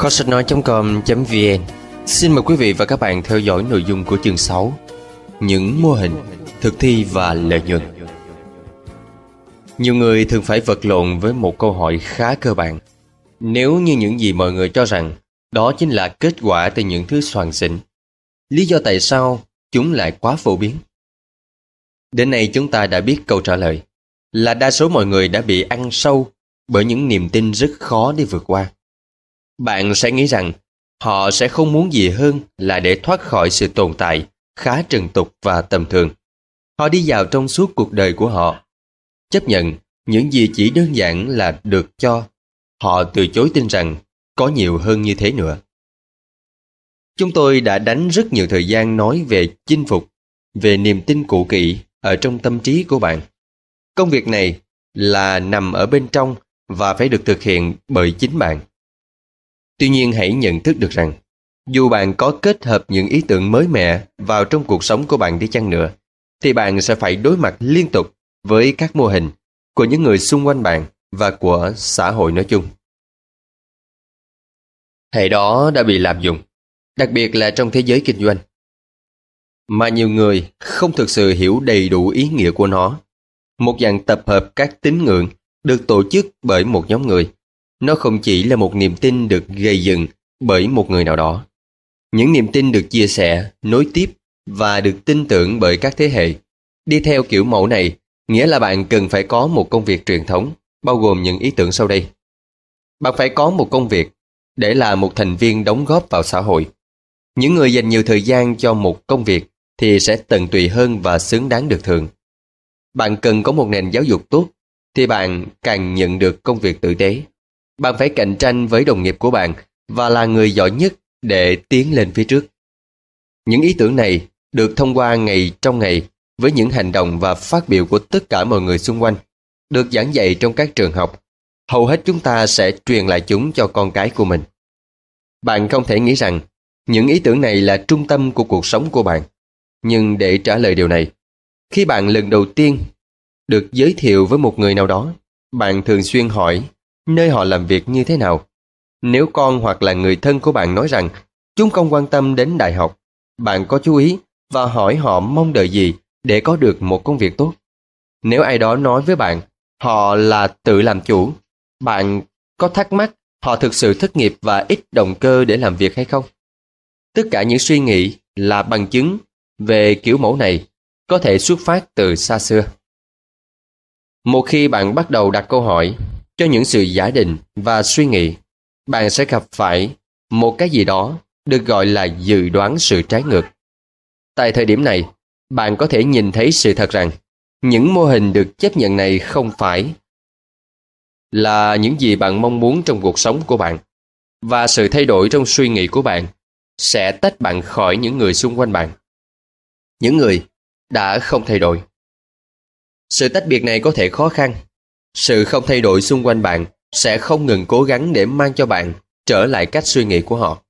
Kho sách nói.com.vn xin mời quý vị và các bạn theo dõi nội dung của chương 6: những mô hình, thực thi và lợi nhuận. Nhiều người thường phải vật lộn với một câu hỏi khá cơ bản. Nếu như những gì mọi người cho rằng đó chính là kết quả từ những thứ soàn xịn, lý do tại sao chúng lại quá phổ biến? Đến nay chúng ta đã biết câu trả lời là đa số mọi người đã bị ăn sâu bởi những niềm tin rất khó để vượt qua. Bạn sẽ nghĩ rằng họ sẽ không muốn gì hơn là để thoát khỏi sự tồn tại khá trần tục và tầm thường. Họ đi vào trong suốt cuộc đời của họ, chấp nhận những gì chỉ đơn giản là được cho. Họ từ chối tin rằng có nhiều hơn như thế nữa. Chúng tôi đã đánh rất nhiều thời gian nói về chinh phục, về niềm tin cũ kỹ ở trong tâm trí của bạn. Công việc này là nằm ở bên trong và phải được thực hiện bởi chính bạn. Tuy nhiên hãy nhận thức được rằng, dù bạn có kết hợp những ý tưởng mới mẻ vào trong cuộc sống của bạn đi chăng nữa, thì bạn sẽ phải đối mặt liên tục với các mô hình của những người xung quanh bạn và của xã hội nói chung. Hệ đó đã bị lạm dụng, đặc biệt là trong thế giới kinh doanh, mà nhiều người không thực sự hiểu đầy đủ ý nghĩa của nó. Một dạng tập hợp các tín ngưỡng được tổ chức bởi một nhóm người. Nó không chỉ là một niềm tin được gây dựng bởi một người nào đó. Những niềm tin được chia sẻ, nối tiếp và được tin tưởng bởi các thế hệ. Đi theo kiểu mẫu này nghĩa là bạn cần phải có một công việc truyền thống, bao gồm những ý tưởng sau đây. Bạn phải có một công việc để là một thành viên đóng góp vào xã hội. Những người dành nhiều thời gian cho một công việc thì sẽ tận tụy hơn và xứng đáng được thưởng. Bạn cần có một nền giáo dục tốt thì bạn càng nhận được công việc tử tế. Bạn phải cạnh tranh với đồng nghiệp của bạn và là người giỏi nhất để tiến lên phía trước. Những ý tưởng này được thông qua ngày trong ngày với những hành động và phát biểu của tất cả mọi người xung quanh, được giảng dạy trong các trường học. Hầu hết chúng ta sẽ truyền lại chúng cho con cái của mình. Bạn không thể nghĩ rằng những ý tưởng này là trung tâm của cuộc sống của bạn. Nhưng để trả lời điều này, khi bạn lần đầu tiên được giới thiệu với một người nào đó, bạn thường xuyên hỏi nơi họ làm việc như thế nào. Nếu con hoặc là người thân của bạn nói rằng chúng không quan tâm đến đại học, bạn có chú ý và hỏi họ mong đợi gì để có được một công việc tốt. Nếu ai đó nói với bạn họ là tự làm chủ, bạn có thắc mắc họ thực sự thất nghiệp và ít động cơ để làm việc hay không? Tất cả những suy nghĩ là bằng chứng về kiểu mẫu này có thể xuất phát từ xa xưa. Một khi bạn bắt đầu đặt câu hỏi cho những sự giả định và suy nghĩ, bạn sẽ gặp phải một cái gì đó được gọi là dự đoán sự trái ngược. Tại thời điểm này, bạn có thể nhìn thấy sự thật rằng những mô hình được chấp nhận này không phải là những gì bạn mong muốn trong cuộc sống của bạn, và sự thay đổi trong suy nghĩ của bạn sẽ tách bạn khỏi những người xung quanh bạn, những người đã không thay đổi. Sự tách biệt này có thể khó khăn. Sự không thay đổi xung quanh bạn sẽ không ngừng cố gắng để mang cho bạn trở lại cách suy nghĩ của họ.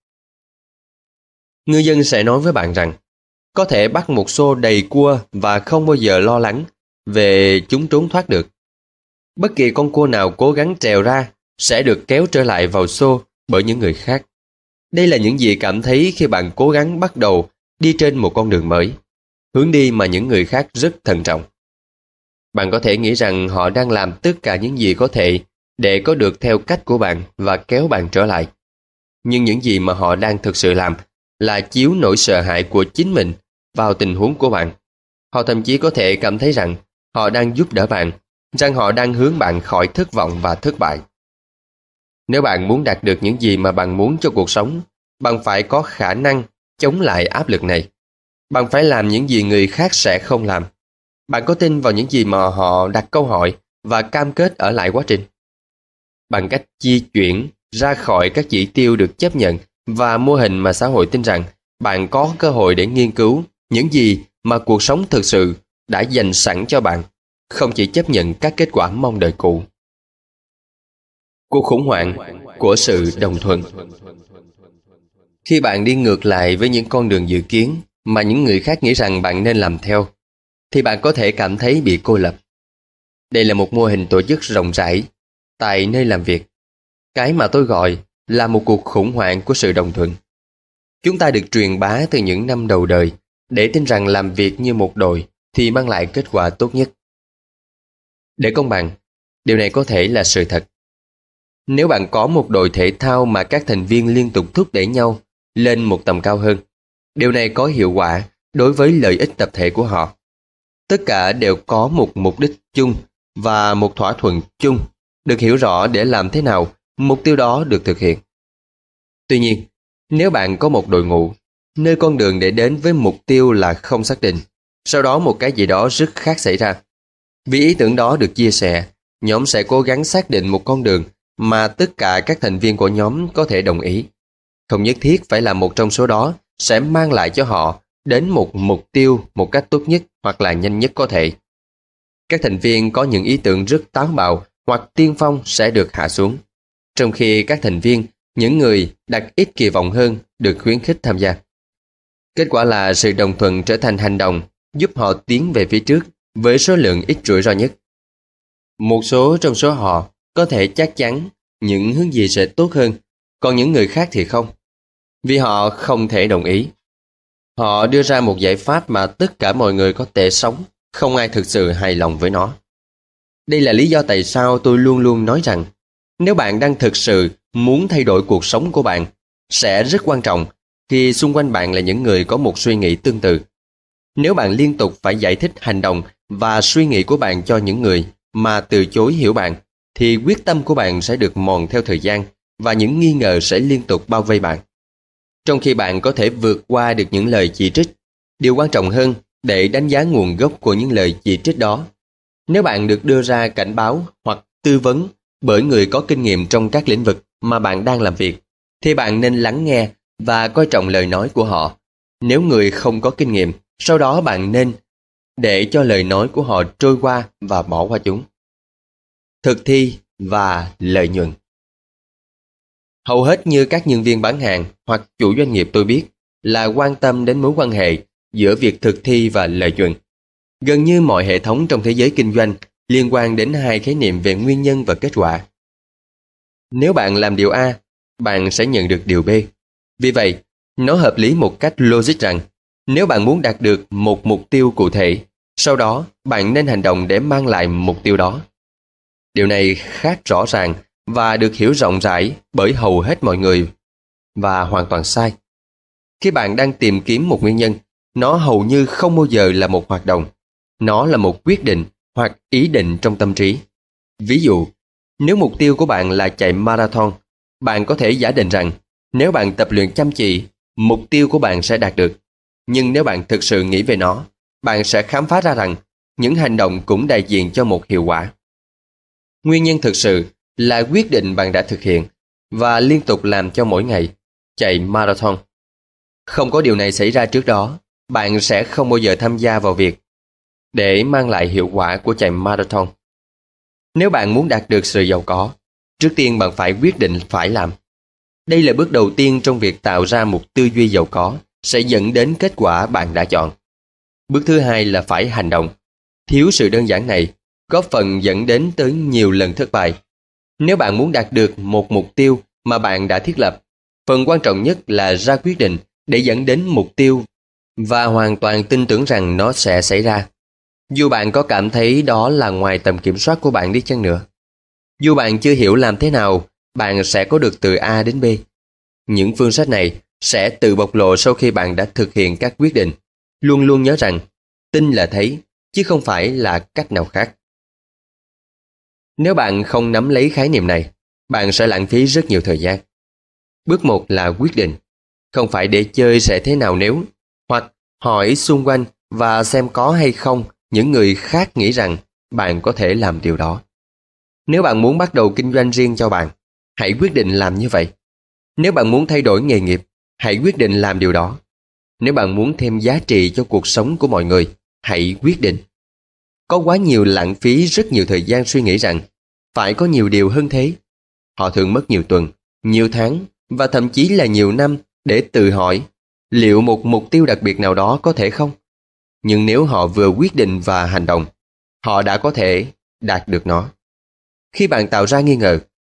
Ngư dân sẽ nói với bạn rằng có thể bắt một xô đầy cua và không bao giờ lo lắng về chúng trốn thoát được. Bất kỳ con cua nào cố gắng trèo ra sẽ được kéo trở lại vào xô bởi những người khác. Đây là những gì cảm thấy khi bạn cố gắng bắt đầu đi trên một con đường mới, hướng đi mà những người khác rất thận trọng. Bạn có thể nghĩ rằng họ đang làm tất cả những gì có thể để có được theo cách của bạn và kéo bạn trở lại. Nhưng những gì mà họ đang thực sự làm là chiếu nỗi sợ hãi của chính mình vào tình huống của bạn. Họ thậm chí có thể cảm thấy rằng họ đang giúp đỡ bạn, rằng họ đang hướng bạn khỏi thất vọng và thất bại. Nếu bạn muốn đạt được những gì mà bạn muốn cho cuộc sống, bạn phải có khả năng chống lại áp lực này. Bạn phải làm những gì người khác sẽ không làm. Bạn có tin vào những gì mà họ đặt câu hỏi và cam kết ở lại quá trình. Bằng cách di chuyển ra khỏi các chỉ tiêu được chấp nhận và mô hình mà xã hội tin rằng bạn có cơ hội để nghiên cứu những gì mà cuộc sống thực sự đã dành sẵn cho bạn, không chỉ chấp nhận các kết quả mong đợi cũ. Cuộc khủng hoảng của sự đồng thuận. Khi bạn đi ngược lại với những con đường dự kiến mà những người khác nghĩ rằng bạn nên làm theo, thì bạn có thể cảm thấy bị cô lập. Đây là một mô hình tổ chức rộng rãi tại nơi làm việc. Cái mà tôi gọi là một cuộc khủng hoảng của sự đồng thuận. Chúng ta được truyền bá từ những năm đầu đời để tin rằng làm việc như một đội thì mang lại kết quả tốt nhất. Để công bằng, điều này có thể là sự thật. Nếu bạn có một đội thể thao mà các thành viên liên tục thúc đẩy nhau lên một tầm cao hơn, điều này có hiệu quả đối với lợi ích tập thể của họ. Tất cả đều có một mục đích chung và một thỏa thuận chung, được hiểu rõ để làm thế nào mục tiêu đó được thực hiện. Tuy nhiên, nếu bạn có một đội ngũ, nơi con đường để đến với mục tiêu là không xác định, sau đó một cái gì đó rất khác xảy ra. Vì ý tưởng đó được chia sẻ, nhóm sẽ cố gắng xác định một con đường mà tất cả các thành viên của nhóm có thể đồng ý. Không nhất thiết phải là một trong số đó sẽ mang lại cho họ đến một mục tiêu một cách tốt nhất hoặc là nhanh nhất có thể. Các thành viên có những ý tưởng rất táo bạo hoặc tiên phong sẽ được hạ xuống, trong khi các thành viên, những người đặt ít kỳ vọng hơn, được khuyến khích tham gia. Kết quả là sự đồng thuận trở thành hành động giúp họ tiến về phía trước với số lượng ít rủi ro nhất. Một số trong số họ có thể chắc chắn những hướng gì sẽ tốt hơn, còn những người khác thì không, vì họ không thể đồng ý. Họ đưa ra một giải pháp mà tất cả mọi người có thể sống, không ai thực sự hài lòng với nó. Đây là lý do tại sao tôi luôn luôn nói rằng, nếu bạn đang thực sự muốn thay đổi cuộc sống của bạn, sẽ rất quan trọng khi xung quanh bạn là những người có một suy nghĩ tương tự. Nếu bạn liên tục phải giải thích hành động và suy nghĩ của bạn cho những người mà từ chối hiểu bạn, thì quyết tâm của bạn sẽ được mòn theo thời gian và những nghi ngờ sẽ liên tục bao vây bạn. Trong khi bạn có thể vượt qua được những lời chỉ trích, điều quan trọng hơn để đánh giá nguồn gốc của những lời chỉ trích đó. Nếu bạn được đưa ra cảnh báo hoặc tư vấn bởi người có kinh nghiệm trong các lĩnh vực mà bạn đang làm việc, thì bạn nên lắng nghe và coi trọng lời nói của họ. Nếu người không có kinh nghiệm, sau đó bạn nên để cho lời nói của họ trôi qua và bỏ qua chúng. Thực thi và lợi nhuận. Hầu hết như các nhân viên bán hàng hoặc chủ doanh nghiệp tôi biết là quan tâm đến mối quan hệ giữa việc thực thi và lợi nhuận. Gần như mọi hệ thống trong thế giới kinh doanh liên quan đến hai khái niệm về nguyên nhân và kết quả. Nếu bạn làm điều A, bạn sẽ nhận được điều B. Vì vậy, nó hợp lý một cách logic rằng, nếu bạn muốn đạt được một mục tiêu cụ thể, sau đó bạn nên hành động để mang lại mục tiêu đó. Điều này khá rõ ràng và được hiểu rộng rãi bởi hầu hết mọi người, và hoàn toàn sai. Khi bạn đang tìm kiếm một nguyên nhân, nó hầu như không bao giờ là một hoạt động. Nó là một quyết định hoặc ý định trong tâm trí. Ví dụ, nếu mục tiêu của bạn là chạy marathon, bạn có thể giả định rằng nếu bạn tập luyện chăm chỉ, mục tiêu của bạn sẽ đạt được. Nhưng nếu bạn thực sự nghĩ về nó, bạn sẽ khám phá ra rằng những hành động cũng đại diện cho một hiệu quả. Nguyên nhân thực sự là quyết định bạn đã thực hiện và liên tục làm cho mỗi ngày, chạy marathon. Không có điều này xảy ra trước đó, bạn sẽ không bao giờ tham gia vào việc để mang lại hiệu quả của chạy marathon. Nếu bạn muốn đạt được sự giàu có, trước tiên bạn phải quyết định phải làm. Đây là bước đầu tiên trong việc tạo ra một tư duy giàu có sẽ dẫn đến kết quả bạn đã chọn. Bước thứ hai là phải hành động. Thiếu sự đơn giản này góp phần dẫn đến tới nhiều lần thất bại. Nếu bạn muốn đạt được một mục tiêu mà bạn đã thiết lập, phần quan trọng nhất là ra quyết định để dẫn đến mục tiêu và hoàn toàn tin tưởng rằng nó sẽ xảy ra. Dù bạn có cảm thấy đó là ngoài tầm kiểm soát của bạn đi chăng nữa. Dù bạn chưa hiểu làm thế nào bạn sẽ có được từ A đến B. Những phương sách này sẽ tự bộc lộ sau khi bạn đã thực hiện các quyết định. Luôn luôn nhớ rằng, tin là thấy, chứ không phải là cách nào khác. Nếu bạn không nắm lấy khái niệm này, bạn sẽ lãng phí rất nhiều thời gian. Bước 1 là quyết định, không phải để chơi sẽ thế nào nếu, hoặc hỏi xung quanh và xem có hay không những người khác nghĩ rằng bạn có thể làm điều đó. Nếu bạn muốn bắt đầu kinh doanh riêng cho bạn, hãy quyết định làm như vậy. Nếu bạn muốn thay đổi nghề nghiệp, hãy quyết định làm điều đó. Nếu bạn muốn thêm giá trị cho cuộc sống của mọi người, hãy quyết định. Có quá nhiều lãng phí rất nhiều thời gian suy nghĩ rằng phải có nhiều điều hơn thế. Họ thường mất nhiều tuần, nhiều tháng và thậm chí là nhiều năm để tự hỏi liệu một mục tiêu đặc biệt nào đó có thể không. Nhưng nếu họ vừa quyết định và hành động, họ đã có thể đạt được nó. Khi bạn tạo ra nghi ngờ,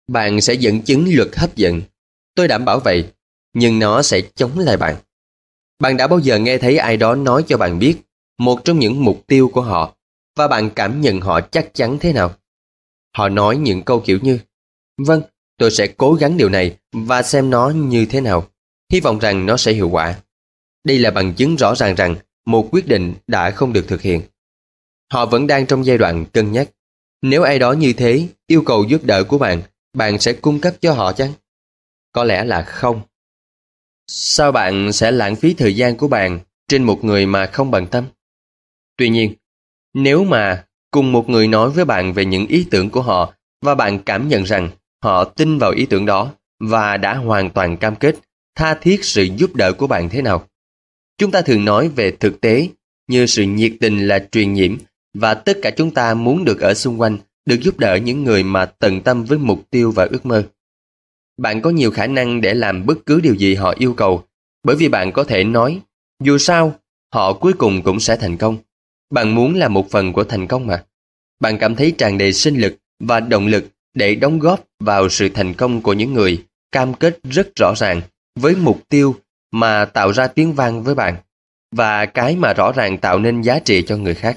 Bạn sẽ dẫn chứng luật hấp dẫn. Tôi đảm bảo vậy, nhưng nó sẽ chống lại bạn. Bạn đã bao giờ nghe thấy ai đó nói cho bạn biết một trong những mục tiêu của họ và bạn cảm nhận họ chắc chắn thế nào? Họ nói những câu kiểu như: vâng, tôi sẽ cố gắng điều này và xem nó như thế nào. Hy vọng rằng nó sẽ hiệu quả. Đây là bằng chứng rõ ràng rằng một quyết định đã không được thực hiện. Họ vẫn đang trong giai đoạn cân nhắc. Nếu ai đó như thế yêu cầu giúp đỡ của bạn, bạn sẽ cung cấp cho họ chăng? Có lẽ là không. Sao bạn sẽ lãng phí thời gian của bạn trên một người mà không bận tâm? Tuy nhiên, nếu mà cùng một người nói với bạn về những ý tưởng của họ và bạn cảm nhận rằng họ tin vào ý tưởng đó và đã hoàn toàn cam kết tha thiết sự giúp đỡ của bạn thế nào? Chúng ta thường nói về thực tế như sự nhiệt tình là truyền nhiễm và tất cả chúng ta muốn được ở xung quanh, được giúp đỡ những người mà tận tâm với mục tiêu và ước mơ. Bạn có nhiều khả năng để làm bất cứ điều gì họ yêu cầu, bởi vì bạn có thể nói, dù sao, họ cuối cùng cũng sẽ thành công. Bạn muốn là một phần của thành công mà. Bạn cảm thấy tràn đầy sinh lực và động lực để đóng góp vào sự thành công của những người cam kết rất rõ ràng với mục tiêu mà tạo ra tiếng vang với bạn và cái mà rõ ràng tạo nên giá trị cho người khác.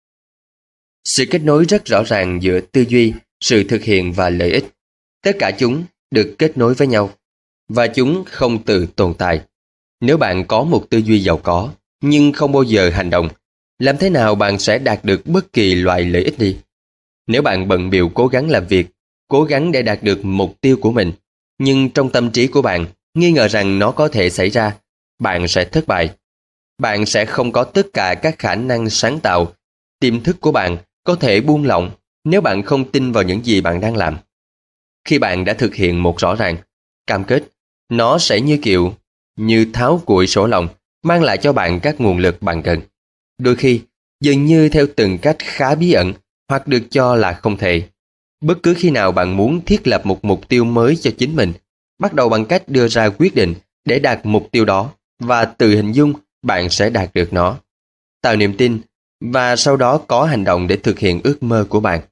Sự kết nối rất rõ ràng giữa tư duy, sự thực hiện và lợi ích. Tất cả chúng được kết nối với nhau và chúng không tự tồn tại. Nếu bạn có một tư duy giàu có nhưng không bao giờ hành động, làm thế nào bạn sẽ đạt được bất kỳ loại lợi ích gì? Nếu bạn bận bịu cố gắng làm việc, cố gắng để đạt được mục tiêu của mình, nhưng trong tâm trí của bạn nghi ngờ rằng nó có thể xảy ra, bạn sẽ thất bại. Bạn sẽ không có tất cả các khả năng sáng tạo. Tiềm thức của bạn có thể buông lỏng nếu bạn không tin vào những gì bạn đang làm. Khi bạn đã thực hiện một rõ ràng, cam kết, nó sẽ như tháo củi sổ lòng, mang lại cho bạn các nguồn lực bạn cần. Đôi khi, dường như theo từng cách khá bí ẩn hoặc được cho là không thể. Bất cứ khi nào bạn muốn thiết lập một mục tiêu mới cho chính mình, bắt đầu bằng cách đưa ra quyết định để đạt mục tiêu đó và tự hình dung bạn sẽ đạt được nó. Tạo niềm tin và sau đó có hành động để thực hiện ước mơ của bạn.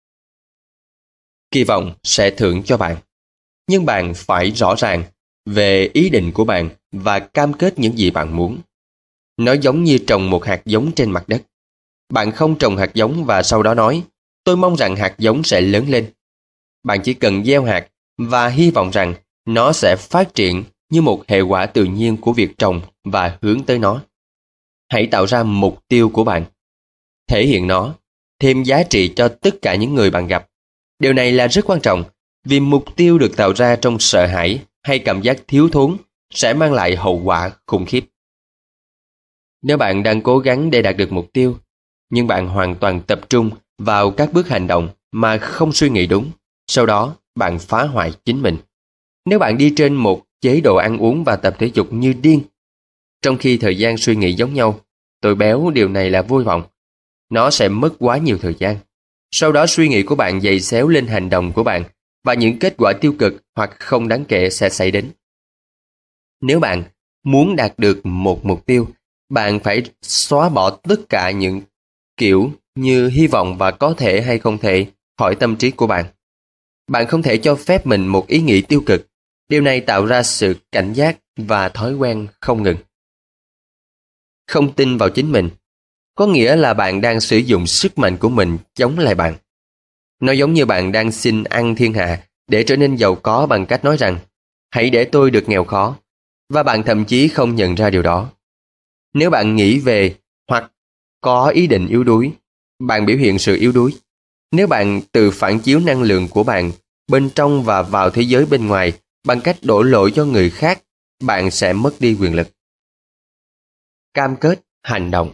Kỳ vọng sẽ thưởng cho bạn, nhưng bạn phải rõ ràng về ý định của bạn và cam kết những gì bạn muốn. Nó giống như trồng một hạt giống trên mặt đất. Bạn không trồng hạt giống và sau đó nói, tôi mong rằng hạt giống sẽ lớn lên. Bạn chỉ cần gieo hạt và hy vọng rằng nó sẽ phát triển như một hệ quả tự nhiên của việc trồng và hướng tới nó. Hãy tạo ra mục tiêu của bạn. Thể hiện nó, thêm giá trị cho tất cả những người bạn gặp. Điều này là rất quan trọng, vì mục tiêu được tạo ra trong sợ hãi hay cảm giác thiếu thốn sẽ mang lại hậu quả khủng khiếp. Nếu bạn đang cố gắng để đạt được mục tiêu, nhưng bạn hoàn toàn tập trung vào các bước hành động mà không suy nghĩ đúng, sau đó bạn phá hoại chính mình. Nếu bạn đi trên một chế độ ăn uống và tập thể dục như điên, trong khi thời gian suy nghĩ giống nhau, tôi béo, điều này là vô vọng. Nó sẽ mất quá nhiều thời gian. Sau đó suy nghĩ của bạn giày xéo lên hành động của bạn và những kết quả tiêu cực hoặc không đáng kể sẽ xảy đến. Nếu bạn muốn đạt được một mục tiêu, bạn phải xóa bỏ tất cả những kiểu như hy vọng và có thể hay không thể khỏi tâm trí của bạn. Bạn không thể cho phép mình một ý nghĩ tiêu cực. Điều này tạo ra sự cảnh giác và thói quen không ngừng. Không tin vào chính mình có nghĩa là bạn đang sử dụng sức mạnh của mình chống lại bạn. Nó giống như bạn đang xin ăn thiên hạ để trở nên giàu có bằng cách nói rằng hãy để tôi được nghèo khó, và bạn thậm chí không nhận ra điều đó. Nếu bạn nghĩ về hoặc có ý định yếu đuối, bạn biểu hiện sự yếu đuối. Nếu bạn tự phản chiếu năng lượng của bạn bên trong và vào thế giới bên ngoài bằng cách đổ lỗi cho người khác, bạn sẽ mất đi quyền lực. Cam kết hành động.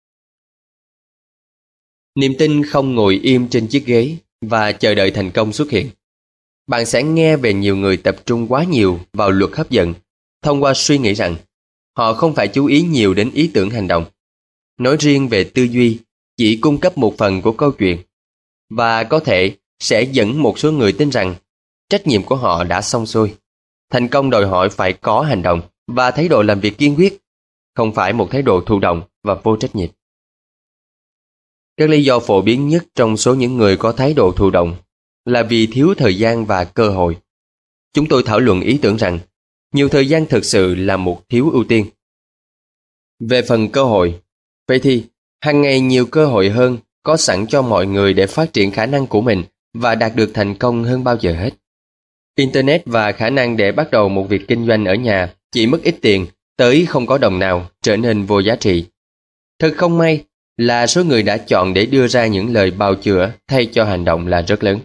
Niềm tin không ngồi im trên chiếc ghế và chờ đợi thành công xuất hiện. Bạn sẽ nghe về nhiều người tập trung quá nhiều vào luật hấp dẫn thông qua suy nghĩ rằng họ không phải chú ý nhiều đến ý tưởng hành động. Nói riêng về tư duy chỉ cung cấp một phần của câu chuyện, và có thể sẽ dẫn một số người tin rằng trách nhiệm của họ đã xong xuôi. Thành công đòi hỏi phải có hành động và thái độ làm việc kiên quyết, không phải một thái độ thụ động và vô trách nhiệm. Các lý do phổ biến nhất trong số những người có thái độ thụ động là vì thiếu thời gian và cơ hội. Chúng tôi thảo luận ý tưởng rằng nhiều thời gian thực sự là một thiếu ưu tiên. Về phần cơ hội, vậy thì hàng ngày nhiều cơ hội hơn có sẵn cho mọi người để phát triển khả năng của mình và đạt được thành công hơn bao giờ hết. Internet và khả năng để bắt đầu một việc kinh doanh ở nhà chỉ mất ít tiền tới không có đồng nào trở nên vô giá trị. Thật không may là số người đã chọn để đưa ra những lời bào chữa thay cho hành động là rất lớn.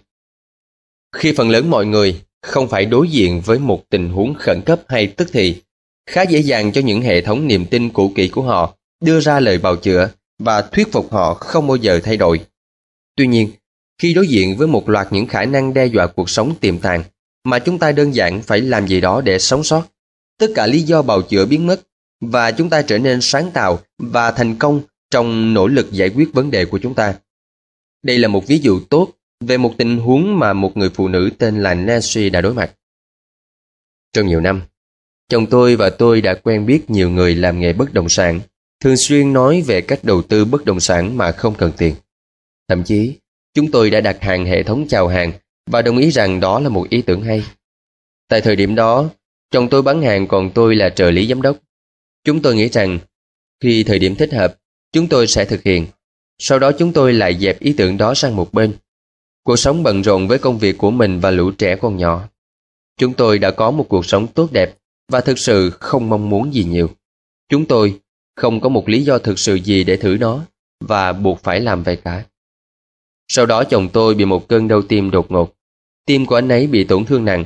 Khi phần lớn mọi người không phải đối diện với một tình huống khẩn cấp hay tức thì, khá dễ dàng cho những hệ thống niềm tin cũ kỹ của họ đưa ra lời bào chữa và thuyết phục họ không bao giờ thay đổi. Tuy nhiên, khi đối diện với một loạt những khả năng đe dọa cuộc sống tiềm tàng mà chúng ta đơn giản phải làm gì đó để sống sót, tất cả lý do bào chữa biến mất và chúng ta trở nên sáng tạo và thành công trong nỗ lực giải quyết vấn đề của chúng ta. Đây là một ví dụ tốt về một tình huống mà một người phụ nữ tên là Nancy đã đối mặt. Trong nhiều năm, chồng tôi và tôi đã quen biết nhiều người làm nghề bất động sản, thường xuyên nói về cách đầu tư bất động sản mà không cần tiền. Thậm chí, chúng tôi đã đặt hàng hệ thống chào hàng và đồng ý rằng đó là một ý tưởng hay. Tại thời điểm đó, chồng tôi bán hàng còn tôi là trợ lý giám đốc. Chúng tôi nghĩ rằng khi thời điểm thích hợp, chúng tôi sẽ thực hiện. Sau đó chúng tôi lại dẹp ý tưởng đó sang một bên. Cuộc sống bận rộn với công việc của mình và lũ trẻ con nhỏ. Chúng tôi đã có một cuộc sống tốt đẹp và thực sự không mong muốn gì nhiều. Chúng tôi không có một lý do thực sự gì để thử nó và buộc phải làm vậy cả. Sau đó chồng tôi bị một cơn đau tim đột ngột. Tim của anh ấy bị tổn thương nặng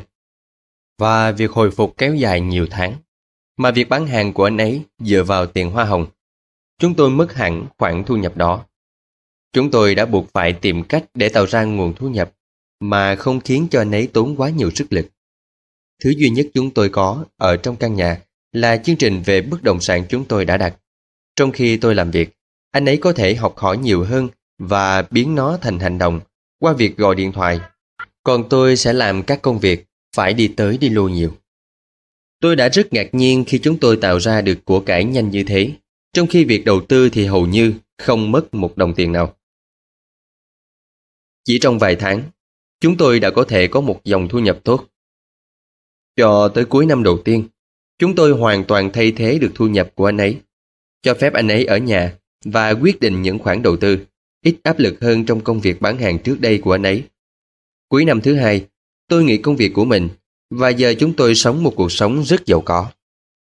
và việc hồi phục kéo dài nhiều tháng. Mà việc bán hàng của anh ấy dựa vào tiền hoa hồng. Chúng tôi mất hẳn khoản thu nhập đó. Chúng tôi đã buộc phải tìm cách để tạo ra nguồn thu nhập mà không khiến cho anh ấy tốn quá nhiều sức lực. Thứ duy nhất chúng tôi có ở trong căn nhà là chương trình về bất động sản chúng tôi đã đặt. Trong khi tôi làm việc, anh ấy có thể học hỏi nhiều hơn và biến nó thành hành động qua việc gọi điện thoại. Còn tôi sẽ làm các công việc phải đi tới đi lui nhiều. Tôi đã rất ngạc nhiên khi chúng tôi tạo ra được của cải nhanh như thế, trong khi việc đầu tư thì hầu như không mất một đồng tiền nào. Chỉ trong vài tháng, chúng tôi đã có thể có một dòng thu nhập tốt. Cho tới cuối năm đầu tiên, chúng tôi hoàn toàn thay thế được thu nhập của anh ấy, cho phép anh ấy ở nhà và quyết định những khoản đầu tư, ít áp lực hơn trong công việc bán hàng trước đây của anh ấy. Cuối năm thứ hai, tôi nghỉ công việc của mình và giờ chúng tôi sống một cuộc sống rất giàu có.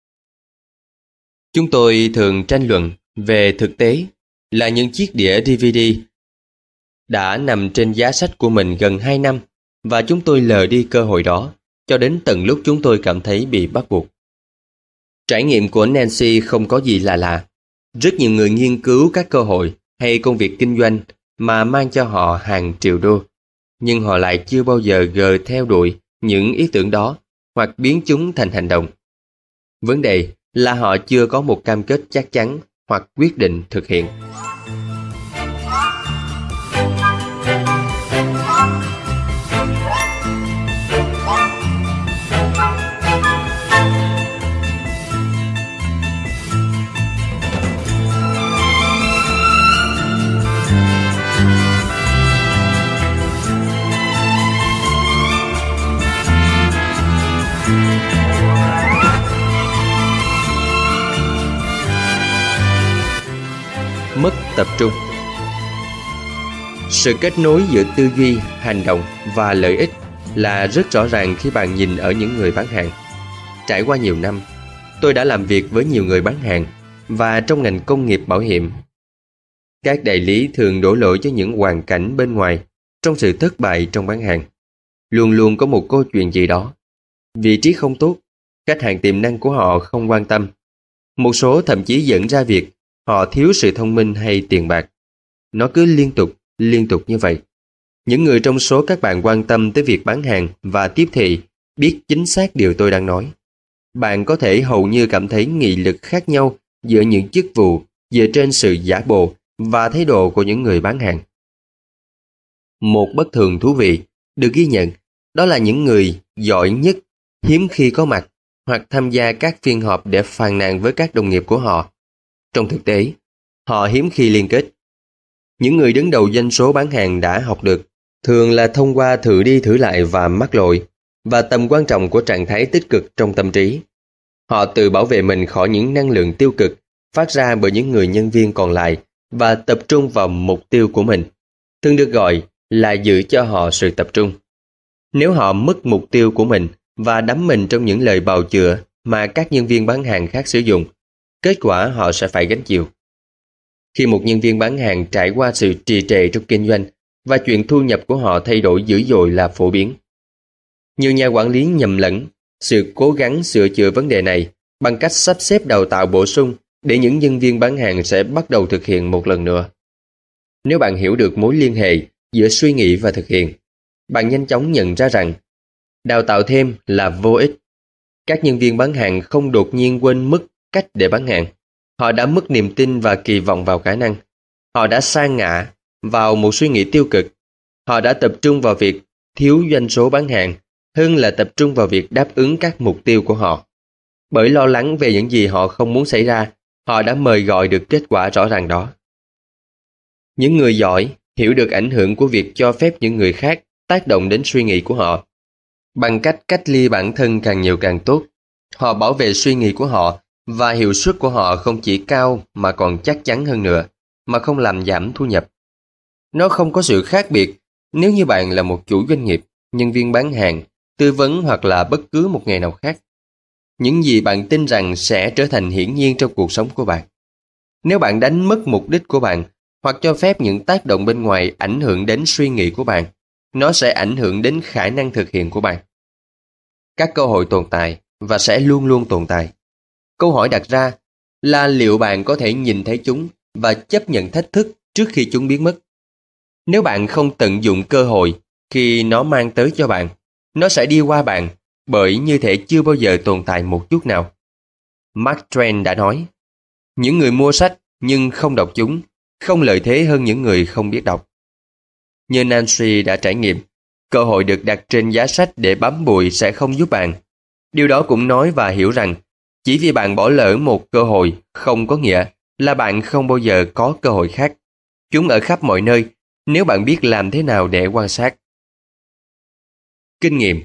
Chúng tôi thường tranh luận về thực tế là những chiếc đĩa DVD đã nằm trên giá sách của mình gần 2 năm và chúng tôi lờ đi cơ hội đó cho đến tận lúc chúng tôi cảm thấy bị bắt buộc. Trải nghiệm của Nancy không có gì là lạ. Rất nhiều người nghiên cứu các cơ hội hay công việc kinh doanh mà mang cho họ hàng triệu đô, nhưng họ lại chưa bao giờ theo đuổi những ý tưởng đó hoặc biến chúng thành hành động. Vấn đề là họ chưa có một cam kết chắc chắn hoặc quyết định thực hiện. Mất tập trung. Sự kết nối giữa tư duy, hành động và lợi ích là rất rõ ràng khi bạn nhìn ở những người bán hàng. Trải qua nhiều năm, tôi đã làm việc với nhiều người bán hàng và trong ngành công nghiệp bảo hiểm. Các đại lý thường đổ lỗi cho những hoàn cảnh bên ngoài trong sự thất bại trong bán hàng. Luôn luôn có một câu chuyện gì đó. Vị trí không tốt, khách hàng tiềm năng của họ không quan tâm. Một số thậm chí dẫn ra việc họ thiếu sự thông minh hay tiền bạc. Nó cứ liên tục như vậy. Những người trong số các bạn quan tâm tới việc bán hàng và tiếp thị biết chính xác điều tôi đang nói. Bạn có thể hầu như cảm thấy nghị lực khác nhau giữa những chức vụ dựa trên sự giả bộ và thái độ của những người bán hàng. Một bất thường thú vị được ghi nhận đó là những người giỏi nhất hiếm khi có mặt hoặc tham gia các phiên họp để phàn nàn với các đồng nghiệp của họ. Trong thực tế, họ hiếm khi liên kết. Những người đứng đầu doanh số bán hàng đã học được thường là thông qua thử đi thử lại và mắc lỗi, và tầm quan trọng của trạng thái tích cực trong tâm trí. Họ tự bảo vệ mình khỏi những năng lượng tiêu cực phát ra bởi những người nhân viên còn lại và tập trung vào mục tiêu của mình, thường được gọi là giữ cho họ sự tập trung. Nếu họ mất mục tiêu của mình và đắm mình trong những lời bào chữa mà các nhân viên bán hàng khác sử dụng, kết quả họ sẽ phải gánh chịu. Khi một nhân viên bán hàng trải qua sự trì trệ trong kinh doanh và chuyện thu nhập của họ thay đổi dữ dội là phổ biến. Nhiều nhà quản lý nhầm lẫn sự cố gắng sửa chữa vấn đề này bằng cách sắp xếp đào tạo bổ sung để những nhân viên bán hàng sẽ bắt đầu thực hiện một lần nữa. Nếu bạn hiểu được mối liên hệ giữa suy nghĩ và thực hiện, bạn nhanh chóng nhận ra rằng đào tạo thêm là vô ích. Các nhân viên bán hàng không đột nhiên quên mất cách để bán hàng. Họ đã mất niềm tin và kỳ vọng vào khả năng. Họ đã sa ngã vào một suy nghĩ tiêu cực. Họ đã tập trung vào việc thiếu doanh số bán hàng hơn là tập trung vào việc đáp ứng các mục tiêu của họ. Bởi lo lắng về những gì họ không muốn xảy ra, họ đã mời gọi được kết quả rõ ràng đó. Những người giỏi hiểu được ảnh hưởng của việc cho phép những người khác tác động đến suy nghĩ của họ. Bằng cách cách ly bản thân càng nhiều càng tốt, họ bảo vệ suy nghĩ của họ và hiệu suất của họ không chỉ cao mà còn chắc chắn hơn nữa, mà không làm giảm thu nhập. Nó không có sự khác biệt nếu như bạn là một chủ doanh nghiệp, nhân viên bán hàng, tư vấn hoặc là bất cứ một nghề nào khác. Những gì bạn tin rằng sẽ trở thành hiển nhiên trong cuộc sống của bạn. Nếu bạn đánh mất mục đích của bạn hoặc cho phép những tác động bên ngoài ảnh hưởng đến suy nghĩ của bạn, nó sẽ ảnh hưởng đến khả năng thực hiện của bạn. Các cơ hội tồn tại và sẽ luôn luôn tồn tại. Câu hỏi đặt ra là liệu bạn có thể nhìn thấy chúng và chấp nhận thách thức trước khi chúng biến mất. Nếu bạn không tận dụng cơ hội khi nó mang tới cho bạn, nó sẽ đi qua bạn bởi như thể chưa bao giờ tồn tại một chút nào. Mark Twain đã nói, những người mua sách nhưng không đọc chúng không lợi thế hơn những người không biết đọc. Như Nancy đã trải nghiệm, cơ hội được đặt trên giá sách để bám bụi sẽ không giúp bạn. Điều đó cũng nói và hiểu rằng chỉ vì bạn bỏ lỡ một cơ hội không có nghĩa là bạn không bao giờ có cơ hội khác. Chúng ở khắp mọi nơi nếu bạn biết làm thế nào để quan sát. Kinh nghiệm.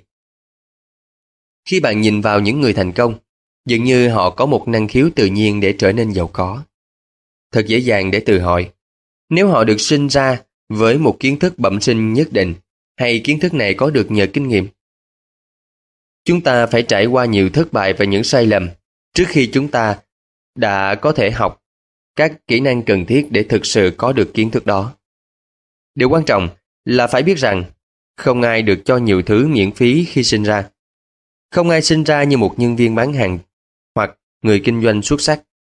Khi bạn nhìn vào những người thành công, dường như họ có một năng khiếu tự nhiên để trở nên giàu có. Thật dễ dàng để tự hỏi, nếu họ được sinh ra với một kiến thức bẩm sinh nhất định, hay kiến thức này có được nhờ kinh nghiệm? Chúng ta phải trải qua nhiều thất bại và những sai lầm trước khi chúng ta đã có thể học các kỹ năng cần thiết để thực sự có được kiến thức đó. Điều quan trọng là phải biết rằng không ai được cho nhiều thứ miễn phí khi sinh ra. Không ai sinh ra như một nhân viên bán hàng hoặc người kinh doanh xuất sắc.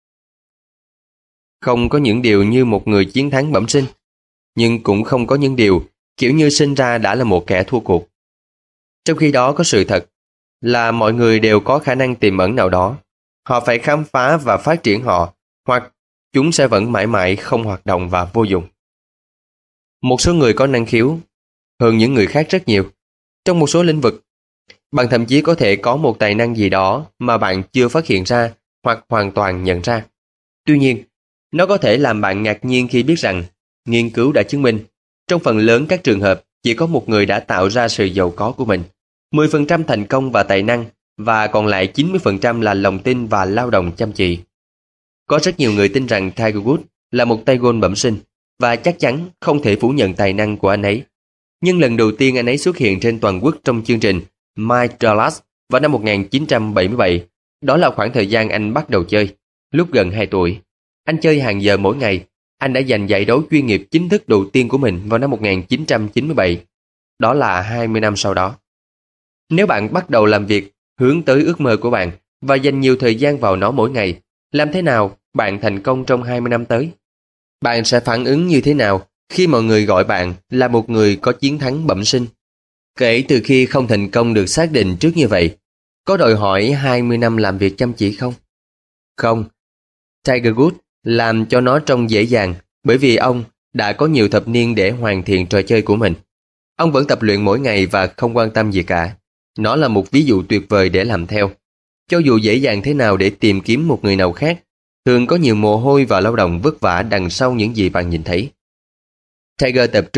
Không có những điều như một người chiến thắng bẩm sinh, nhưng cũng không có những điều kiểu như sinh ra đã là một kẻ thua cuộc. Trong khi đó có sự thật là mọi người đều có khả năng tiềm ẩn nào đó. Họ phải khám phá và phát triển họ, hoặc chúng sẽ vẫn mãi mãi không hoạt động và vô dụng. Một số người có năng khiếu hơn những người khác rất nhiều. Trong một số lĩnh vực, bạn thậm chí có thể có một tài năng gì đó mà bạn chưa phát hiện ra hoặc hoàn toàn nhận ra. Tuy nhiên, nó có thể làm bạn ngạc nhiên khi biết rằng nghiên cứu đã chứng minh, trong phần lớn các trường hợp, chỉ có một người đã tạo ra sự giàu có của mình. 10% thành công và tài năng, và còn lại 90% là lòng tin và lao động chăm chỉ. Có rất nhiều người tin rằng Tiger Woods là một tay golf bẩm sinh, và chắc chắn không thể phủ nhận tài năng của anh ấy. Nhưng lần đầu tiên anh ấy xuất hiện trên toàn quốc trong chương trình My Dallas vào năm 1977, đó là khoảng thời gian anh bắt đầu chơi, lúc gần 2 tuổi. Anh chơi hàng giờ mỗi ngày. Anh đã giành giải đấu chuyên nghiệp chính thức đầu tiên của mình vào năm 1997. Đó là 20 năm sau đó. Nếu bạn bắt đầu làm việc hướng tới ước mơ của bạn và dành nhiều thời gian vào nó mỗi ngày, làm thế nào bạn thành công trong 20 năm tới? Bạn sẽ phản ứng như thế nào khi mọi người gọi bạn là một người có chiến thắng bẩm sinh? Kể từ khi không thành công được xác định trước như vậy, có đòi hỏi 20 năm làm việc chăm chỉ không? Không. Tiger Woods làm cho nó trông dễ dàng bởi vì ông đã có nhiều thập niên để hoàn thiện trò chơi của mình. Ông vẫn tập luyện mỗi ngày và không quan tâm gì cả. Nó là một ví dụ tuyệt vời để làm theo. Cho dù dễ dàng thế nào để tìm kiếm một người nào khác, thường có nhiều mồ hôi và lao động vất vả đằng sau những gì bạn nhìn thấy. Tiger tập trung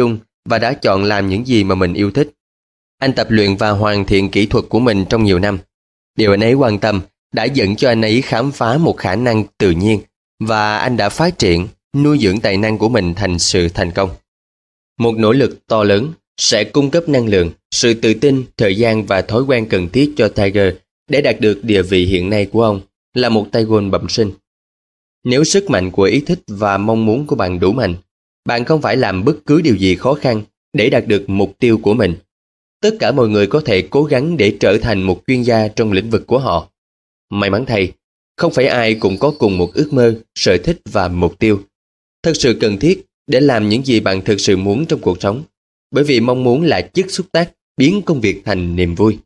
và đã chọn làm những gì mà mình yêu thích. Anh tập luyện và hoàn thiện kỹ thuật của mình trong nhiều năm. Điều anh ấy quan tâm đã dẫn cho anh ấy khám phá một khả năng tự nhiên, và anh đã phát triển, nuôi dưỡng tài năng của mình thành sự thành công. Một nỗ lực to lớn sẽ cung cấp năng lượng, sự tự tin, thời gian và thói quen cần thiết cho Tiger để đạt được địa vị hiện nay của ông là một tay golf bẩm sinh. Nếu sức mạnh của ý thích và mong muốn của bạn đủ mạnh, bạn không phải làm bất cứ điều gì khó khăn để đạt được mục tiêu của mình. Tất cả mọi người có thể cố gắng để trở thành một chuyên gia trong lĩnh vực của họ. May mắn thay, không phải ai cũng có cùng một ước mơ, sở thích và mục tiêu thật sự cần thiết để làm những gì bạn thực sự muốn trong cuộc sống, bởi vì mong muốn là chất xúc tác biến công việc thành niềm vui.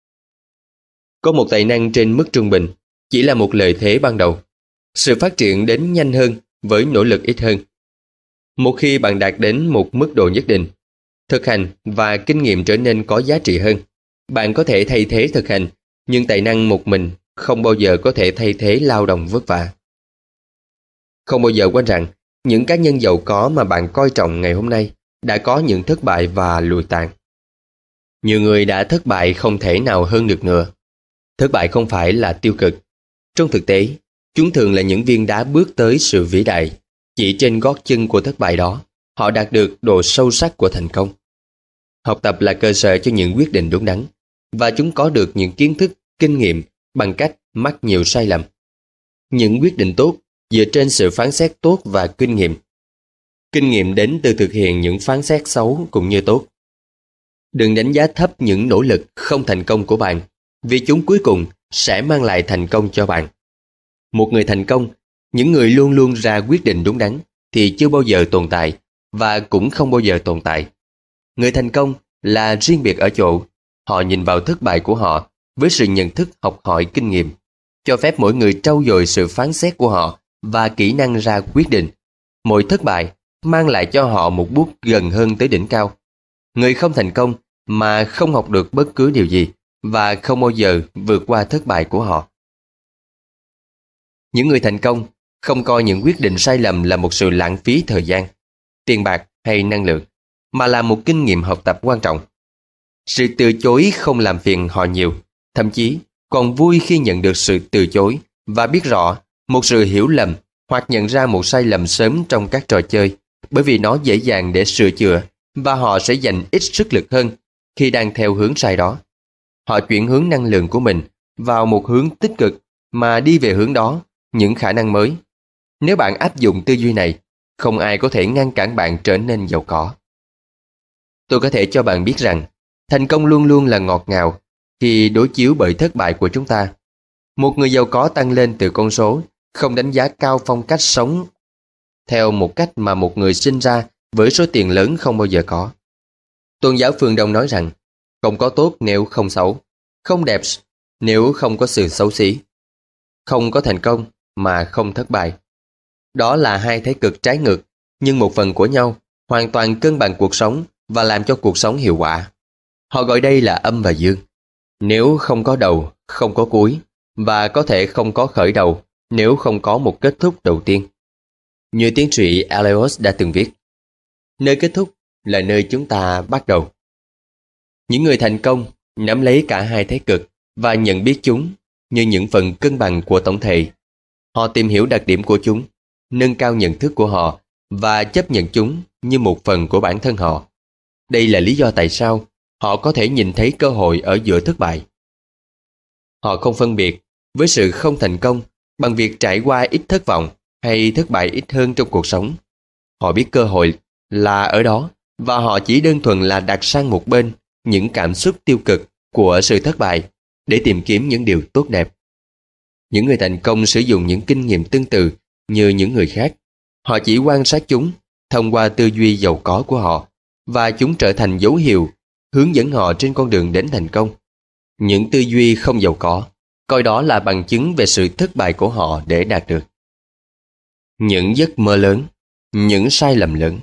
Có một tài năng trên mức trung bình chỉ là một lợi thế ban đầu. Sự phát triển đến nhanh hơn với nỗ lực ít hơn. Một khi bạn đạt đến một mức độ nhất định, thực hành và kinh nghiệm trở nên có giá trị hơn. Bạn có thể thay thế thực hành, nhưng tài năng một mình không bao giờ có thể thay thế lao động vất vả. Không bao giờ quên rằng, những cá nhân giàu có mà bạn coi trọng ngày hôm nay đã có những thất bại và lùi tàn. Nhiều người đã thất bại không thể nào hơn được nữa. Thất bại không phải là tiêu cực. Trong thực tế, chúng thường là những viên đá bước tới sự vĩ đại. Chỉ trên gót chân của thất bại đó, họ đạt được độ sâu sắc của thành công. Học tập là cơ sở cho những quyết định đúng đắn, và chúng có được những kiến thức, kinh nghiệm bằng cách mắc nhiều sai lầm. Những quyết định tốt dựa trên sự phán xét tốt và kinh nghiệm. Kinh nghiệm đến từ thực hiện những phán xét xấu cũng như tốt. Đừng đánh giá thấp những nỗ lực không thành công của bạn, vì chúng cuối cùng sẽ mang lại thành công cho bạn. Một người thành công, những người luôn luôn ra quyết định đúng đắn thì chưa bao giờ tồn tại và cũng không bao giờ tồn tại. Người thành công là riêng biệt ở chỗ, họ nhìn vào thất bại của họ với sự nhận thức học hỏi kinh nghiệm, cho phép mỗi người trau dồi sự phán xét của họ và kỹ năng ra quyết định. Mỗi thất bại mang lại cho họ một bước gần hơn tới đỉnh cao. Người không thành công mà không học được bất cứ điều gì và không bao giờ vượt qua thất bại của họ. Những người thành công không coi những quyết định sai lầm là một sự lãng phí thời gian, tiền bạc hay năng lượng, mà là một kinh nghiệm học tập quan trọng. Sự từ chối không làm phiền họ nhiều, thậm chí còn vui khi nhận được sự từ chối và biết rõ một sự hiểu lầm hoặc nhận ra một sai lầm sớm trong các trò chơi, bởi vì nó dễ dàng để sửa chữa và họ sẽ dành ít sức lực hơn khi đang theo hướng sai đó. Họ chuyển hướng năng lượng của mình vào một hướng tích cực mà đi về hướng đó, những khả năng mới. Nếu bạn áp dụng tư duy này, không ai có thể ngăn cản bạn trở nên giàu có. Tôi có thể cho bạn biết rằng, thành công luôn luôn là ngọt ngào khi đối chiếu bởi thất bại của chúng ta. Một người giàu có tăng lên từ con số, không đánh giá cao phong cách sống theo một cách mà một người sinh ra với số tiền lớn không bao giờ có. Tôn giáo phương Đông nói rằng, không có tốt nếu không xấu, không đẹp nếu không có sự xấu xí, không có thành công mà không thất bại. Đó là hai thế cực trái ngược, nhưng một phần của nhau, hoàn toàn cân bằng cuộc sống và làm cho cuộc sống hiệu quả. Họ gọi đây là âm và dương. Nếu không có đầu, không có cuối, và có thể không có khởi đầu nếu không có một kết thúc đầu tiên. Như tiến sĩ Eliot đã từng viết, nơi kết thúc là nơi chúng ta bắt đầu. Những người thành công nắm lấy cả hai thế cực và nhận biết chúng như những phần cân bằng của tổng thể. Họ tìm hiểu đặc điểm của chúng, nâng cao nhận thức của họ và chấp nhận chúng như một phần của bản thân họ. Đây là lý do tại sao họ có thể nhìn thấy cơ hội ở giữa thất bại. Họ không phân biệt với sự không thành công bằng việc trải qua ít thất vọng hay thất bại ít hơn trong cuộc sống. Họ biết cơ hội là ở đó và họ chỉ đơn thuần là đặt sang một bên những cảm xúc tiêu cực của sự thất bại để tìm kiếm những điều tốt đẹp. Những người thành công sử dụng những kinh nghiệm tương tự như những người khác. Họ chỉ quan sát chúng thông qua tư duy giàu có của họ và chúng trở thành dấu hiệu hướng dẫn họ trên con đường đến thành công. Những tư duy không giàu có coi đó là bằng chứng về sự thất bại của họ để đạt được. Những giấc mơ lớn, những sai lầm lớn.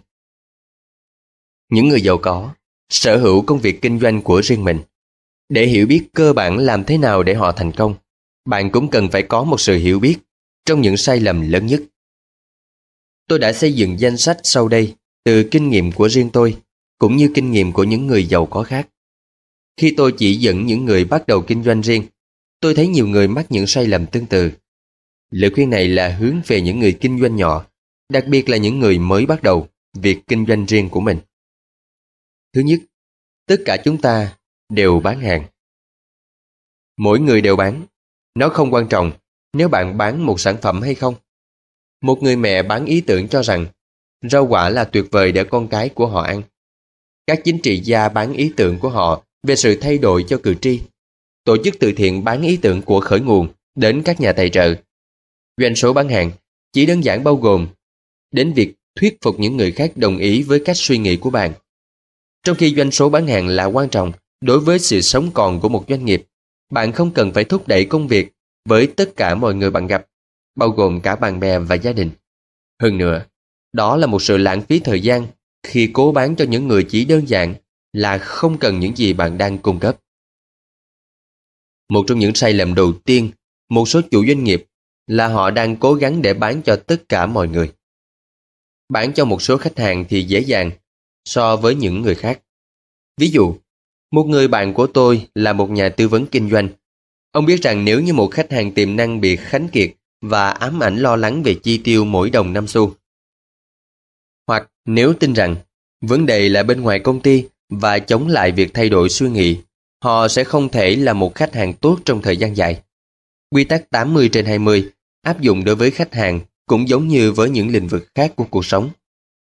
Những người giàu có sở hữu công việc kinh doanh của riêng mình. Để hiểu biết cơ bản làm thế nào để họ thành công, bạn cũng cần phải có một sự hiểu biết trong những sai lầm lớn nhất. Tôi đã xây dựng danh sách sau đây từ kinh nghiệm của riêng tôi, cũng như kinh nghiệm của những người giàu có khác. Khi tôi chỉ dẫn những người bắt đầu kinh doanh riêng, tôi thấy nhiều người mắc những sai lầm tương tự. Lời khuyên này là hướng về những người kinh doanh nhỏ, đặc biệt là những người mới bắt đầu việc kinh doanh riêng của mình. Thứ nhất, tất cả chúng ta đều bán hàng. Mỗi người đều bán. Nó không quan trọng nếu bạn bán một sản phẩm hay không. Một người mẹ bán ý tưởng cho rằng rau quả là tuyệt vời để con cái của họ ăn. Các chính trị gia bán ý tưởng của họ về sự thay đổi cho cử tri. Tổ chức từ thiện bán ý tưởng của khởi nguồn đến các nhà tài trợ. Doanh số bán hàng chỉ đơn giản bao gồm đến việc thuyết phục những người khác đồng ý với cách suy nghĩ của bạn. Trong khi doanh số bán hàng là quan trọng đối với sự sống còn của một doanh nghiệp, bạn không cần phải thúc đẩy công việc với tất cả mọi người bạn gặp, bao gồm cả bạn bè và gia đình. Hơn nữa, đó là một sự lãng phí thời gian khi cố bán cho những người chỉ đơn giản là không cần những gì bạn đang cung cấp. Một trong những sai lầm đầu tiên một số chủ doanh nghiệp là họ đang cố gắng để bán cho tất cả mọi người. Bán cho một số khách hàng thì dễ dàng so với những người khác. Ví dụ, một người bạn của tôi là một nhà tư vấn kinh doanh. Ông biết rằng nếu như một khách hàng tiềm năng bị khánh kiệt và ám ảnh lo lắng về chi tiêu mỗi đồng 5 xu, hoặc nếu tin rằng vấn đề là bên ngoài công ty và chống lại việc thay đổi suy nghĩ, họ sẽ không thể là một khách hàng tốt trong thời gian dài. Quy tắc 80/20 áp dụng đối với khách hàng cũng giống như với những lĩnh vực khác của cuộc sống.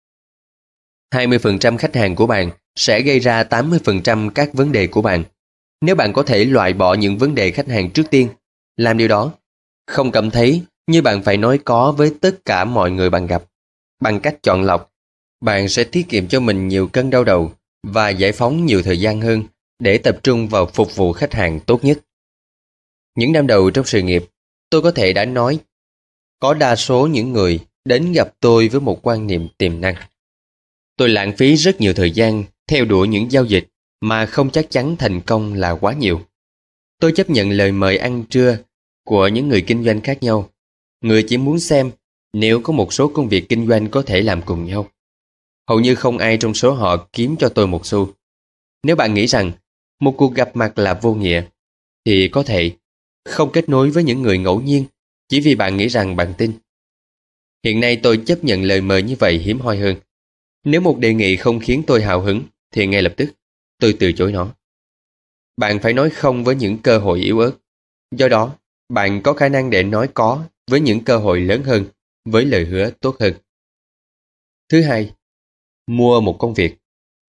20% khách hàng của bạn sẽ gây ra 80% các vấn đề của bạn. Nếu bạn có thể loại bỏ những vấn đề khách hàng trước tiên, làm điều đó, không cảm thấy như bạn phải nói có với tất cả mọi người bạn gặp. Bằng cách chọn lọc, bạn sẽ tiết kiệm cho mình nhiều cân đau đầu và giải phóng nhiều thời gian hơn để tập trung vào phục vụ khách hàng tốt nhất. Những năm đầu trong sự nghiệp, tôi có thể đã nói, có đa số những người đến gặp tôi với một quan niệm tiềm năng. Tôi lãng phí rất nhiều thời gian theo đuổi những giao dịch mà không chắc chắn thành công là quá nhiều. Tôi chấp nhận lời mời ăn trưa của những người kinh doanh khác nhau. Người chỉ muốn xem nếu có một số công việc kinh doanh có thể làm cùng nhau. Hầu như không ai trong số họ kiếm cho tôi một xu. Nếu bạn nghĩ rằng một cuộc gặp mặt là vô nghĩa, thì có thể không kết nối với những người ngẫu nhiên chỉ vì bạn nghĩ rằng bạn tin. Hiện nay tôi chấp nhận lời mời như vậy hiếm hoi hơn. Nếu một đề nghị không khiến tôi hào hứng, thì ngay lập tức tôi từ chối nó. Bạn phải nói không với những cơ hội yếu ớt. Do đó, bạn có khả năng để nói có với những cơ hội lớn hơn, với lời hứa tốt hơn. Thứ hai, mua một công việc.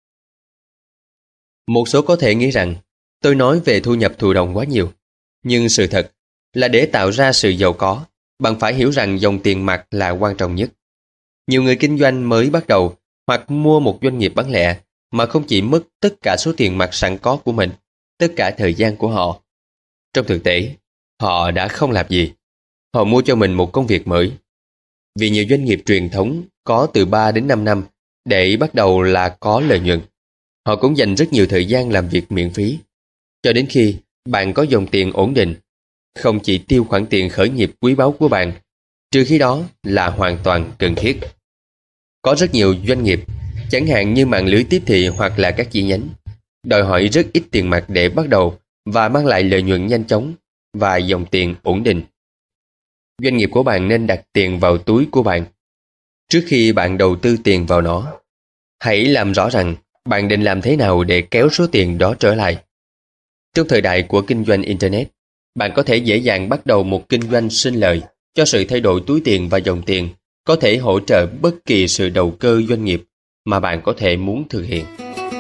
Một số có thể nghĩ rằng tôi nói về thu nhập thụ động quá nhiều. Nhưng sự thật là để tạo ra sự giàu có, bạn phải hiểu rằng dòng tiền mặt là quan trọng nhất. Nhiều người kinh doanh mới bắt đầu hoặc mua một doanh nghiệp bán lẻ mà không chỉ mất tất cả số tiền mặt sẵn có của mình, tất cả thời gian của họ. Trong thực tế, họ đã không làm gì. Họ mua cho mình một công việc mới. Vì nhiều doanh nghiệp truyền thống có từ 3 đến 5 năm để bắt đầu là có lợi nhuận. Họ cũng dành rất nhiều thời gian làm việc miễn phí. Cho đến khi bạn có dòng tiền ổn định, không chỉ tiêu khoản tiền khởi nghiệp quý báu của bạn, trừ khi đó là hoàn toàn cần thiết. Có rất nhiều doanh nghiệp, chẳng hạn như mạng lưới tiếp thị hoặc là các chi nhánh, đòi hỏi rất ít tiền mặt để bắt đầu và mang lại lợi nhuận nhanh chóng và dòng tiền ổn định. Doanh nghiệp của bạn nên đặt tiền vào túi của bạn. Trước khi bạn đầu tư tiền vào nó, hãy làm rõ rằng bạn định làm thế nào để kéo số tiền đó trở lại. Trong thời đại của kinh doanh Internet, bạn có thể dễ dàng bắt đầu một kinh doanh sinh lời cho sự thay đổi túi tiền và dòng tiền, có thể hỗ trợ bất kỳ sự đầu cơ doanh nghiệp mà bạn có thể muốn thực hiện.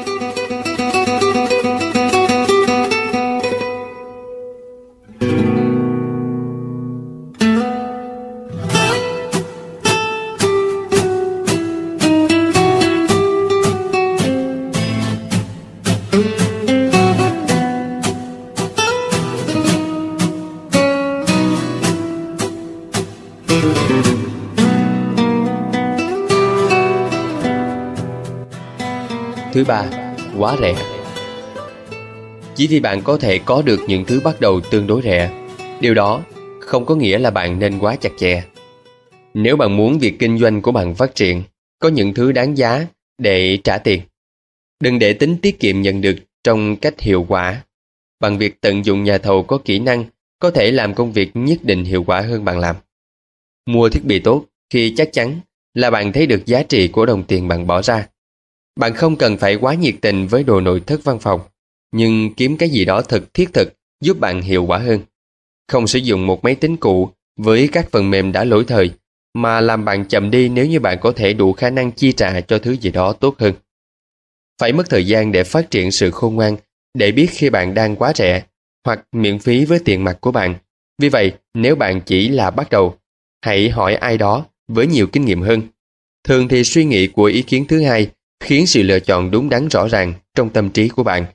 Thứ ba, quá rẻ. Chỉ vì bạn có thể có được những thứ bắt đầu tương đối rẻ, điều đó không có nghĩa là bạn nên quá chặt chẽ. Nếu bạn muốn việc kinh doanh của bạn phát triển, có những thứ đáng giá để trả tiền, Đừng để tính tiết kiệm nhận được trong cách hiệu quả. Bằng việc tận dụng nhà thầu có kỹ năng, có thể làm công việc nhất định hiệu quả hơn bạn làm. Mua thiết bị tốt khi chắc chắn là bạn thấy được giá trị của đồng tiền bạn bỏ ra. Bạn không cần phải quá nhiệt tình với đồ nội thất văn phòng, nhưng kiếm cái gì đó thật thiết thực giúp bạn hiệu quả hơn. Không sử dụng một máy tính cũ với các phần mềm đã lỗi thời, mà làm bạn chậm đi nếu như bạn có thể đủ khả năng chi trả cho thứ gì đó tốt hơn. Phải mất thời gian để phát triển sự khôn ngoan, để biết khi bạn đang quá rẻ hoặc miễn phí với tiền mặt của bạn. Vì vậy, nếu bạn chỉ là bắt đầu, hãy hỏi ai đó với nhiều kinh nghiệm hơn. Thường thì suy nghĩ của ý kiến thứ hai khiến sự lựa chọn đúng đắn rõ ràng trong tâm trí của bạn.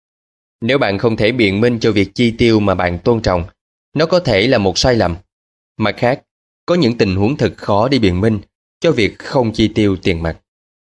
Nếu bạn không thể biện minh cho việc chi tiêu mà bạn tôn trọng, nó có thể là một sai lầm. Mặt khác, có những tình huống thật khó để biện minh cho việc không chi tiêu tiền mặt.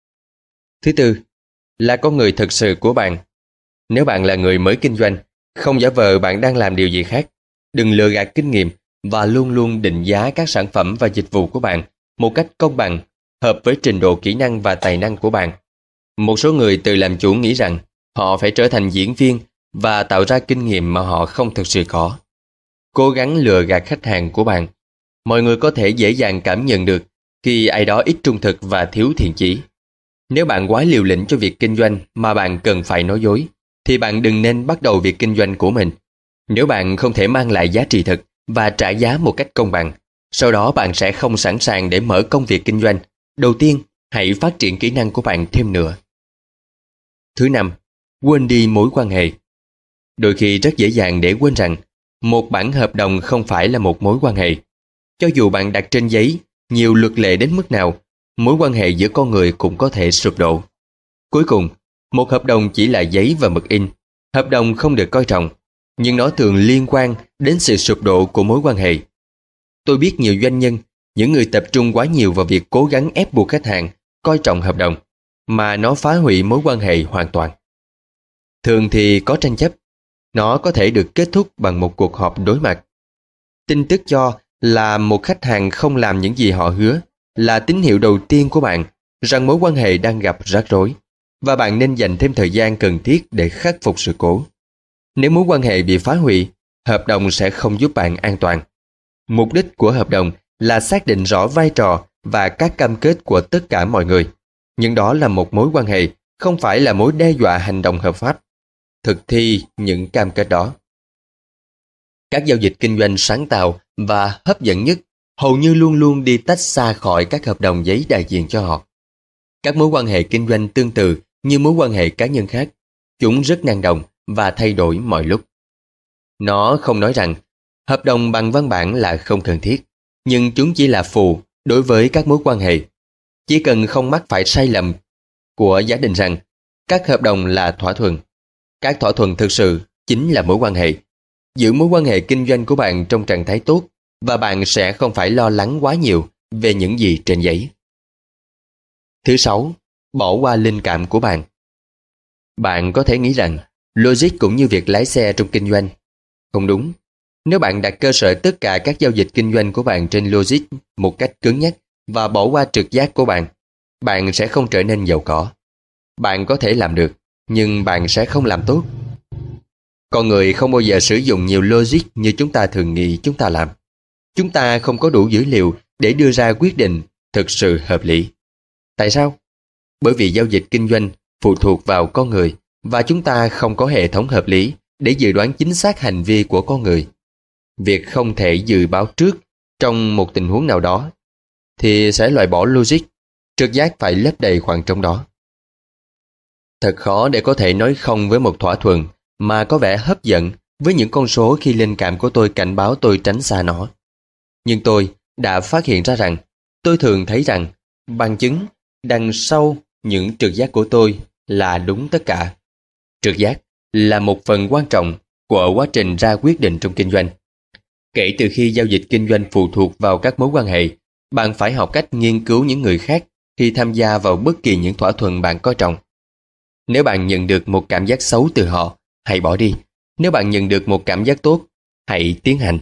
Thứ tư, là con người thực sự của bạn. Nếu bạn là người mới kinh doanh, không giả vờ bạn đang làm điều gì khác. Đừng lừa gạt kinh nghiệm và luôn luôn định giá các sản phẩm và dịch vụ của bạn một cách công bằng, hợp với trình độ kỹ năng và tài năng của bạn. Một số người tự làm chủ nghĩ rằng họ phải trở thành diễn viên và tạo ra kinh nghiệm mà họ không thực sự có. Cố gắng lừa gạt khách hàng của bạn. Mọi người có thể dễ dàng cảm nhận được khi ai đó ít trung thực và thiếu thiện chí. Nếu bạn quá liều lĩnh cho việc kinh doanh mà bạn cần phải nói dối, thì bạn đừng nên bắt đầu việc kinh doanh của mình. Nếu bạn không thể mang lại giá trị thực và trả giá một cách công bằng, sau đó bạn sẽ không sẵn sàng để mở công việc kinh doanh. Đầu tiên, hãy phát triển kỹ năng của bạn thêm nữa. Thứ năm, quên đi mối quan hệ. Đôi khi rất dễ dàng để quên rằng một bản hợp đồng không phải là một mối quan hệ. Cho dù bạn đặt trên giấy nhiều luật lệ đến mức nào, mối quan hệ giữa con người cũng có thể sụp đổ. Cuối cùng, một hợp đồng chỉ là giấy và mực in. Hợp đồng không được coi trọng, nhưng nó thường liên quan đến sự sụp đổ của mối quan hệ. Tôi biết nhiều doanh nhân, những người tập trung quá nhiều vào việc cố gắng ép buộc khách hàng coi trọng hợp đồng, mà nó phá hủy mối quan hệ hoàn toàn. Thường thì có tranh chấp. Nó có thể được kết thúc bằng một cuộc họp đối mặt. Tin tức cho là một khách hàng không làm những gì họ hứa là tín hiệu đầu tiên của bạn rằng mối quan hệ đang gặp rắc rối, và bạn nên dành thêm thời gian cần thiết để khắc phục sự cố. Nếu mối quan hệ bị phá hủy, hợp đồng sẽ không giúp bạn an toàn. Mục đích của hợp đồng là xác định rõ vai trò và các cam kết của tất cả mọi người. Nhưng đó là một mối quan hệ, không phải là mối đe dọa hành động hợp pháp. Thực thi những cam kết đó. Các giao dịch kinh doanh sáng tạo và hấp dẫn nhất hầu như luôn luôn đi tách xa khỏi các hợp đồng giấy đại diện cho họ. Các mối quan hệ kinh doanh tương tự như mối quan hệ cá nhân khác, chúng rất năng động và thay đổi mọi lúc. Nó không nói rằng hợp đồng bằng văn bản là không cần thiết, nhưng chúng chỉ là phù đối với các mối quan hệ. Chỉ cần không mắc phải sai lầm của giả định rằng các hợp đồng là thỏa thuận. Các thỏa thuận thực sự chính là mối quan hệ. Giữ mối quan hệ kinh doanh của bạn trong trạng thái tốt và bạn sẽ không phải lo lắng quá nhiều về những gì trên giấy. Thứ sáu, bỏ qua linh cảm của bạn. Bạn có thể nghĩ rằng logic cũng như việc lái xe trong kinh doanh. Không đúng. Nếu bạn đặt cơ sở tất cả các giao dịch kinh doanh của bạn trên logic một cách cứng nhắc và bỏ qua trực giác của bạn, bạn sẽ không trở nên giàu có. Bạn có thể làm được, nhưng bạn sẽ không làm tốt. Con người không bao giờ sử dụng nhiều logic như chúng ta thường nghĩ chúng ta làm. Chúng ta không có đủ dữ liệu để đưa ra quyết định thực sự hợp lý. Tại sao? Bởi vì giao dịch kinh doanh phụ thuộc vào con người và chúng ta không có hệ thống hợp lý để dự đoán chính xác hành vi của con người. Việc không thể dự báo trước trong một tình huống nào đó thì sẽ loại bỏ logic, trực giác phải lấp đầy khoảng trống đó. Thật khó để có thể nói không với một thỏa thuận mà có vẻ hấp dẫn với những con số khi linh cảm của tôi cảnh báo tôi tránh xa nó. Nhưng tôi đã phát hiện ra rằng tôi thường thấy rằng bằng chứng đằng sau những trực giác của tôi là đúng tất cả. Trực giác là một phần quan trọng của quá trình ra quyết định trong kinh doanh. Kể từ khi giao dịch kinh doanh phụ thuộc vào các mối quan hệ, bạn phải học cách nghiên cứu những người khác khi tham gia vào bất kỳ những thỏa thuận bạn coi trọng. Nếu bạn nhận được một cảm giác xấu từ họ, hãy bỏ đi. Nếu bạn nhận được một cảm giác tốt, hãy tiến hành.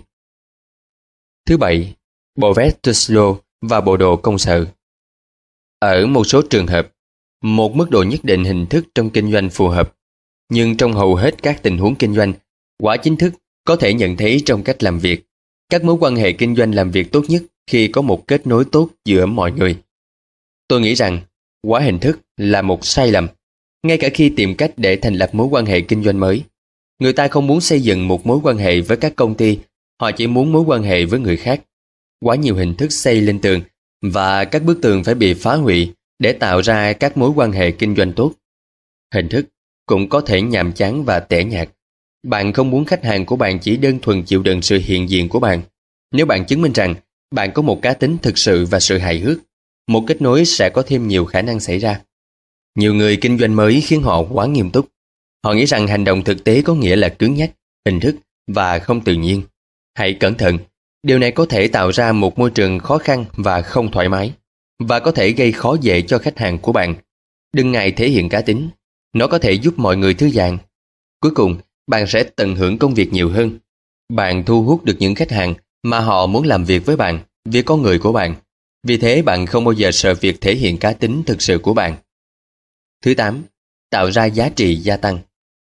Thứ bảy, Bovet Tusslo và bộ đồ công sở. Ở một số trường hợp, một mức độ nhất định hình thức trong kinh doanh phù hợp. Nhưng trong hầu hết các tình huống kinh doanh, quả chính thức có thể nhận thấy trong cách làm việc. Các mối quan hệ kinh doanh làm việc tốt nhất khi có một kết nối tốt giữa mọi người. Tôi nghĩ rằng quá hình thức là một sai lầm. Ngay cả khi tìm cách để thành lập mối quan hệ kinh doanh mới, người ta không muốn xây dựng một mối quan hệ với các công ty, họ chỉ muốn mối quan hệ với người khác. Quá nhiều hình thức xây lên tường và các bức tường phải bị phá hủy để tạo ra các mối quan hệ kinh doanh tốt. Hình thức cũng có thể nhàm chán và tẻ nhạt. Bạn không muốn khách hàng của bạn chỉ đơn thuần chịu đựng sự hiện diện của bạn. Nếu bạn chứng minh rằng bạn có một cá tính thực sự và sự hài hước, một kết nối sẽ có thêm nhiều khả năng xảy ra. Nhiều người kinh doanh mới khiến họ quá nghiêm túc. Họ nghĩ rằng hành động thực tế có nghĩa là cứng nhắc, hình thức và không tự nhiên. Hãy cẩn thận, điều này có thể tạo ra một môi trường khó khăn và không thoải mái, và có thể gây khó dễ cho khách hàng của bạn. Đừng ngại thể hiện cá tính, nó có thể giúp mọi người thư giãn. Cuối cùng, bạn sẽ tận hưởng công việc nhiều hơn. Bạn thu hút được những khách hàng mà họ muốn làm việc với bạn vì con người của bạn. Vì thế bạn không bao giờ sợ việc thể hiện cá tính thực sự của bạn. Thứ 8. Tạo ra giá trị gia tăng.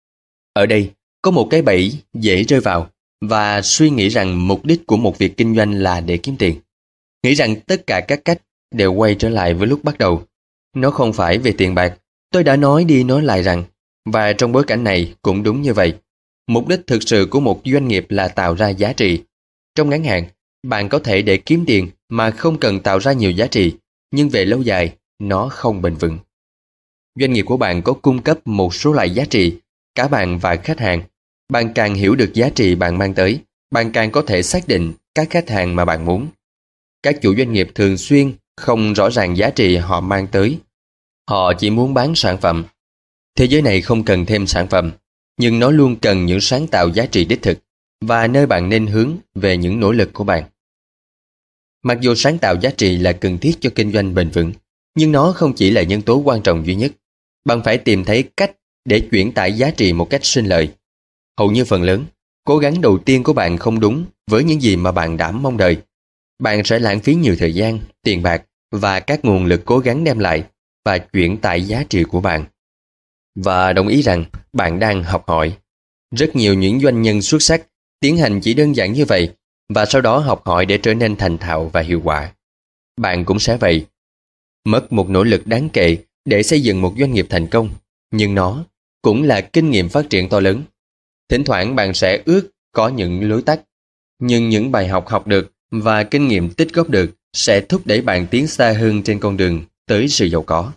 Ở đây, có một cái bẫy dễ rơi vào và suy nghĩ rằng mục đích của một việc kinh doanh là để kiếm tiền. Nghĩ rằng tất cả các cách đều quay trở lại với lúc bắt đầu. Nó không phải về tiền bạc. Tôi đã nói đi nói lại rằng, và trong bối cảnh này cũng đúng như vậy. Mục đích thực sự của một doanh nghiệp là tạo ra giá trị. Trong ngắn hạn, bạn có thể để kiếm tiền mà không cần tạo ra nhiều giá trị, nhưng về lâu dài, nó không bền vững. Doanh nghiệp của bạn có cung cấp một số loại giá trị, cả bạn và khách hàng. Bạn càng hiểu được giá trị bạn mang tới, bạn càng có thể xác định các khách hàng mà bạn muốn. Các chủ doanh nghiệp thường xuyên không rõ ràng giá trị họ mang tới. Họ chỉ muốn bán sản phẩm. Thế giới này không cần thêm sản phẩm, nhưng nó luôn cần những sáng tạo giá trị đích thực, và nơi bạn nên hướng về những nỗ lực của bạn. Mặc dù sáng tạo giá trị là cần thiết cho kinh doanh bền vững, nhưng nó không chỉ là nhân tố quan trọng duy nhất. Bạn phải tìm thấy cách để chuyển tải giá trị một cách sinh lợi. Hầu như phần lớn, cố gắng đầu tiên của bạn không đúng với những gì mà bạn đã mong đợi. Bạn sẽ lãng phí nhiều thời gian, tiền bạc và các nguồn lực cố gắng đem lại và chuyển tải giá trị của bạn. Và đồng ý rằng bạn đang học hỏi. Rất nhiều những doanh nhân xuất sắc tiến hành chỉ đơn giản như vậy và sau đó học hỏi để trở nên thành thạo và hiệu quả. Bạn cũng sẽ vậy. Mất một nỗ lực đáng kể để xây dựng một doanh nghiệp thành công, nhưng nó cũng là kinh nghiệm phát triển to lớn. Thỉnh thoảng bạn sẽ ước có những lối tắt, nhưng những bài học học được và kinh nghiệm tích góp được sẽ thúc đẩy bạn tiến xa hơn trên con đường tới sự giàu có.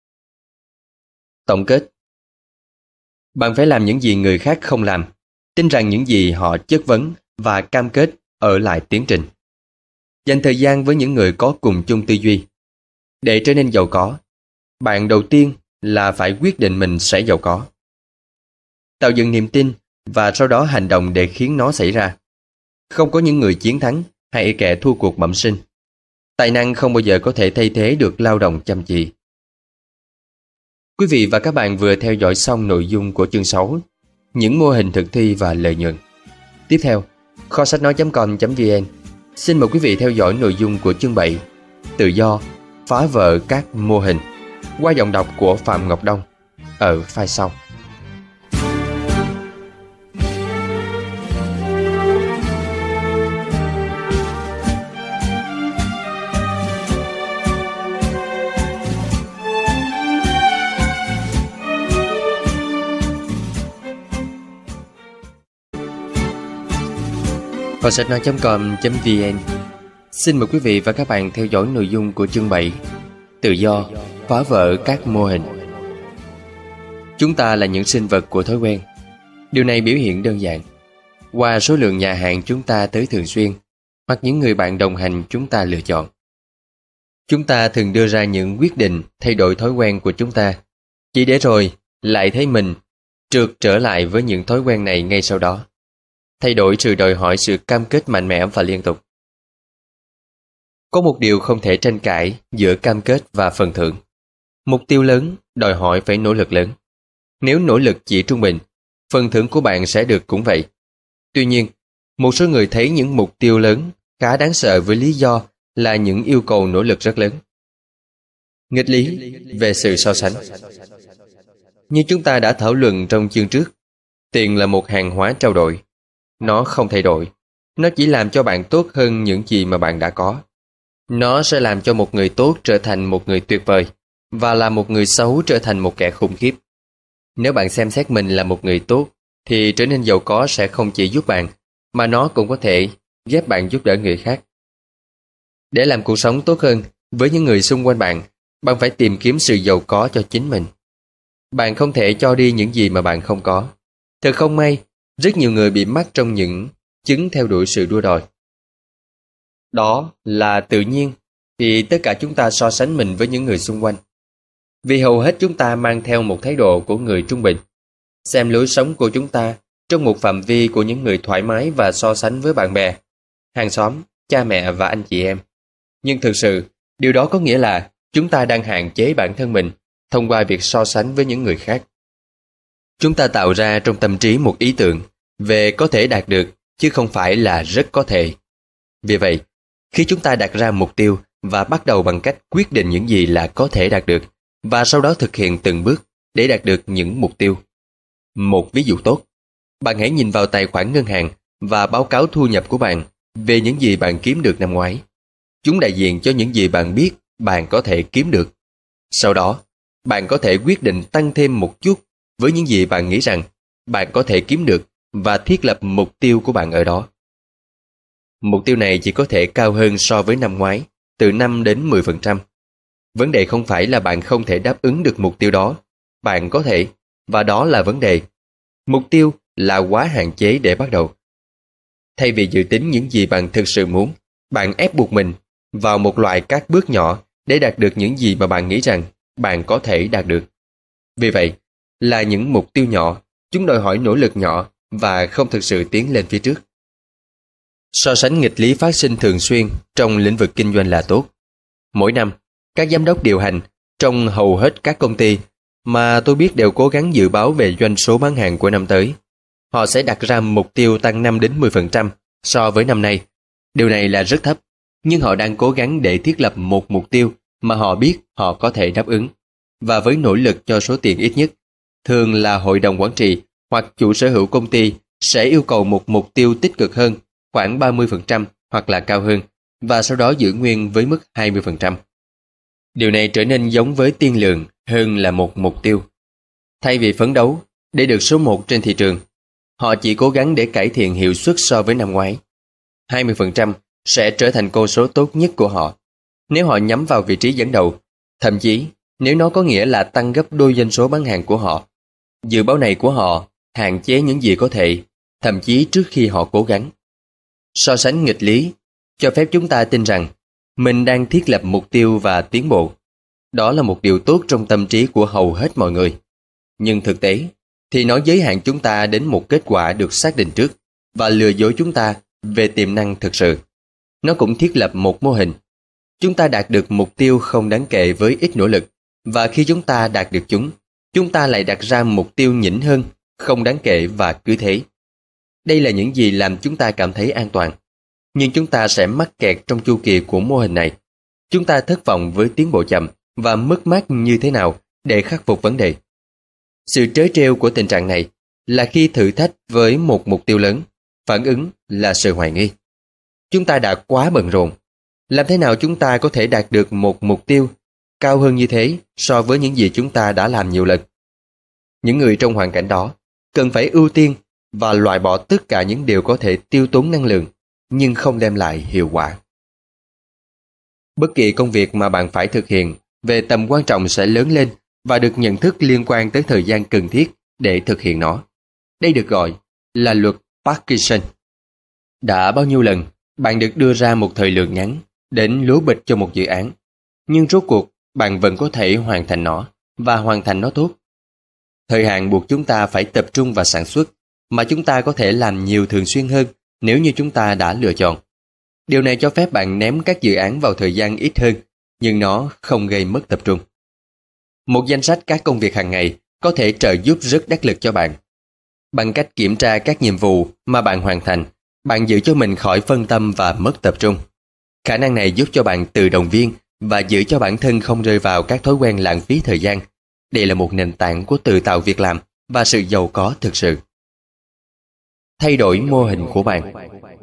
Tổng kết. Bạn phải làm những gì người khác không làm, tin rằng những gì họ chất vấn và cam kết ở lại tiến trình. Dành thời gian với những người có cùng chung tư duy. Để trở nên giàu có, bạn đầu tiên là phải quyết định mình sẽ giàu có. Tạo dựng niềm tin và sau đó hành động để khiến nó xảy ra. Không có những người chiến thắng hay kẻ thua cuộc bẩm sinh. Tài năng không bao giờ có thể thay thế được lao động chăm chỉ. Quý vị và các bạn vừa theo dõi xong nội dung của chương 6, những mô hình thực thi và lợi nhuận. Tiếp theo, kho sách nói.com.vn xin mời quý vị theo dõi nội dung của chương 7, tự do, phá vỡ các mô hình, qua giọng đọc của Phạm Ngọc Đông ở file sau. Kho sách nói.com.vn xin mời quý vị và các bạn theo dõi nội dung của chương 7, tự do, phá vỡ các mô hình. Chúng ta là những sinh vật của thói quen. Điều này biểu hiện đơn giản qua số lượng nhà hàng chúng ta tới thường xuyên, hoặc những người bạn đồng hành chúng ta lựa chọn. Chúng ta thường đưa ra những quyết định thay đổi thói quen của chúng ta, chỉ để rồi lại thấy mình trượt trở lại với những thói quen này ngay sau đó. Thay đổi sự đòi hỏi sự cam kết mạnh mẽ và liên tục. Có một điều không thể tranh cãi giữa cam kết và phần thưởng. Mục tiêu lớn đòi hỏi phải nỗ lực lớn. Nếu nỗ lực chỉ trung bình, phần thưởng của bạn sẽ được cũng vậy. Tuy nhiên, một số người thấy những mục tiêu lớn khá đáng sợ với lý do là những yêu cầu nỗ lực rất lớn. Nghịch lý về sự so sánh. Như chúng ta đã thảo luận trong chương trước, tiền là một hàng hóa trao đổi. Nó không thay đổi. Nó chỉ làm cho bạn tốt hơn những gì mà bạn đã có. Nó sẽ làm cho một người tốt trở thành một người tuyệt vời, và làm một người xấu trở thành một kẻ khủng khiếp. Nếu bạn xem xét mình là một người tốt, thì trở nên giàu có sẽ không chỉ giúp bạn, mà nó cũng có thể ghép bạn giúp đỡ người khác. Để làm cuộc sống tốt hơn với những người xung quanh bạn, bạn phải tìm kiếm sự giàu có cho chính mình. Bạn không thể cho đi những gì mà bạn không có. Thật không may, rất nhiều người bị mắc trong những chứng theo đuổi sự đua đòi. Đó là tự nhiên thì tất cả chúng ta so sánh mình với những người xung quanh. Vì hầu hết chúng ta mang theo một thái độ của người trung bình, xem lối sống của chúng ta trong một phạm vi của những người thoải mái và so sánh với bạn bè, hàng xóm, cha mẹ và anh chị em. Nhưng thực sự, điều đó có nghĩa là chúng ta đang hạn chế bản thân mình thông qua việc so sánh với những người khác. Chúng ta tạo ra trong tâm trí một ý tưởng về có thể đạt được, chứ không phải là rất có thể. Vì vậy, khi chúng ta đặt ra mục tiêu và bắt đầu bằng cách quyết định những gì là có thể đạt được, và sau đó thực hiện từng bước để đạt được những mục tiêu. Một ví dụ tốt, bạn hãy nhìn vào tài khoản ngân hàng và báo cáo thu nhập của bạn về những gì bạn kiếm được năm ngoái. Chúng đại diện cho những gì bạn biết bạn có thể kiếm được. Sau đó, bạn có thể quyết định tăng thêm một chút với những gì bạn nghĩ rằng bạn có thể kiếm được và thiết lập mục tiêu của bạn ở đó. Mục tiêu này chỉ có thể cao hơn so với năm ngoái, từ 5 đến 10%. Vấn đề không phải là bạn không thể đáp ứng được mục tiêu đó. Bạn có thể, và đó là vấn đề. Mục tiêu là quá hạn chế để bắt đầu. Thay vì dự tính những gì bạn thực sự muốn, bạn ép buộc mình vào một loại các bước nhỏ để đạt được những gì mà bạn nghĩ rằng bạn có thể đạt được. Vì vậy, là những mục tiêu nhỏ, chúng đòi hỏi nỗ lực nhỏ và không thực sự tiến lên phía trước. So sánh nghịch lý phát sinh thường xuyên trong lĩnh vực kinh doanh là tốt. Mỗi năm, các giám đốc điều hành trong hầu hết các công ty mà tôi biết đều cố gắng dự báo về doanh số bán hàng của năm tới. Họ sẽ đặt ra mục tiêu tăng 5 đến 10% so với năm nay. Điều này là rất thấp, nhưng họ đang cố gắng để thiết lập một mục tiêu mà họ biết họ có thể đáp ứng, và với nỗ lực cho số tiền ít nhất. Thường là hội đồng quản trị hoặc chủ sở hữu công ty sẽ yêu cầu một mục tiêu tích cực hơn, khoảng 30% hoặc là cao hơn, và sau đó giữ nguyên với mức 20%. Điều này trở nên giống với tiên lượng hơn là một mục tiêu. Thay vì phấn đấu để được số 1 trên thị trường, họ chỉ cố gắng để cải thiện hiệu suất so với năm ngoái. 20% sẽ trở thành con số tốt nhất của họ nếu họ nhắm vào vị trí dẫn đầu, thậm chí nếu nó có nghĩa là tăng gấp đôi doanh số bán hàng của họ. Dự báo này của họ hạn chế những gì có thể, thậm chí trước khi họ cố gắng. So sánh nghịch lý cho phép chúng ta tin rằng mình đang thiết lập mục tiêu và tiến bộ. Đó là một điều tốt trong tâm trí của hầu hết mọi người. Nhưng thực tế thì nó giới hạn chúng ta đến một kết quả được xác định trước và lừa dối chúng ta về tiềm năng thực sự. Nó cũng thiết lập một mô hình. Chúng ta đạt được mục tiêu không đáng kể với ít nỗ lực, và khi chúng ta đạt được chúng ta lại đặt ra mục tiêu nhỉnh hơn, không đáng kể, và cứ thế. Đây là những gì làm chúng ta cảm thấy an toàn. Nhưng chúng ta sẽ mắc kẹt trong chu kỳ của mô hình này. Chúng ta thất vọng với tiến bộ chậm và mất mát như thế nào để khắc phục vấn đề. Sự trớ trêu của tình trạng này là khi thử thách với một mục tiêu lớn, phản ứng là sự hoài nghi. Chúng ta đã quá bận rộn. Làm thế nào chúng ta có thể đạt được một mục tiêu cao hơn như thế so với những gì chúng ta đã làm nhiều lần? Những người trong hoàn cảnh đó cần phải ưu tiên và loại bỏ tất cả những điều có thể tiêu tốn năng lượng nhưng không đem lại hiệu quả. Bất kỳ công việc mà bạn phải thực hiện về tầm quan trọng sẽ lớn lên và được nhận thức liên quan tới thời gian cần thiết để thực hiện nó. Đây được gọi là luật Parkinson. Đã bao nhiêu lần bạn được đưa ra một thời lượng ngắn đến lố bịch cho một dự án, nhưng rốt cuộc bạn vẫn có thể hoàn thành nó và hoàn thành nó tốt. Thời hạn buộc chúng ta phải tập trung vào sản xuất, mà chúng ta có thể làm nhiều thường xuyên hơn nếu như chúng ta đã lựa chọn. Điều này cho phép bạn ném các dự án vào thời gian ít hơn, nhưng nó không gây mất tập trung. Một danh sách các công việc hàng ngày có thể trợ giúp rất đắc lực cho bạn. Bằng cách kiểm tra các nhiệm vụ mà bạn hoàn thành, bạn giữ cho mình khỏi phân tâm và mất tập trung. Khả năng này giúp cho bạn tự động viên và giữ cho bản thân không rơi vào các thói quen lãng phí thời gian. Đây là một nền tảng của tự tạo việc làm và sự giàu có thực sự. Thay đổi mô hình của bạn.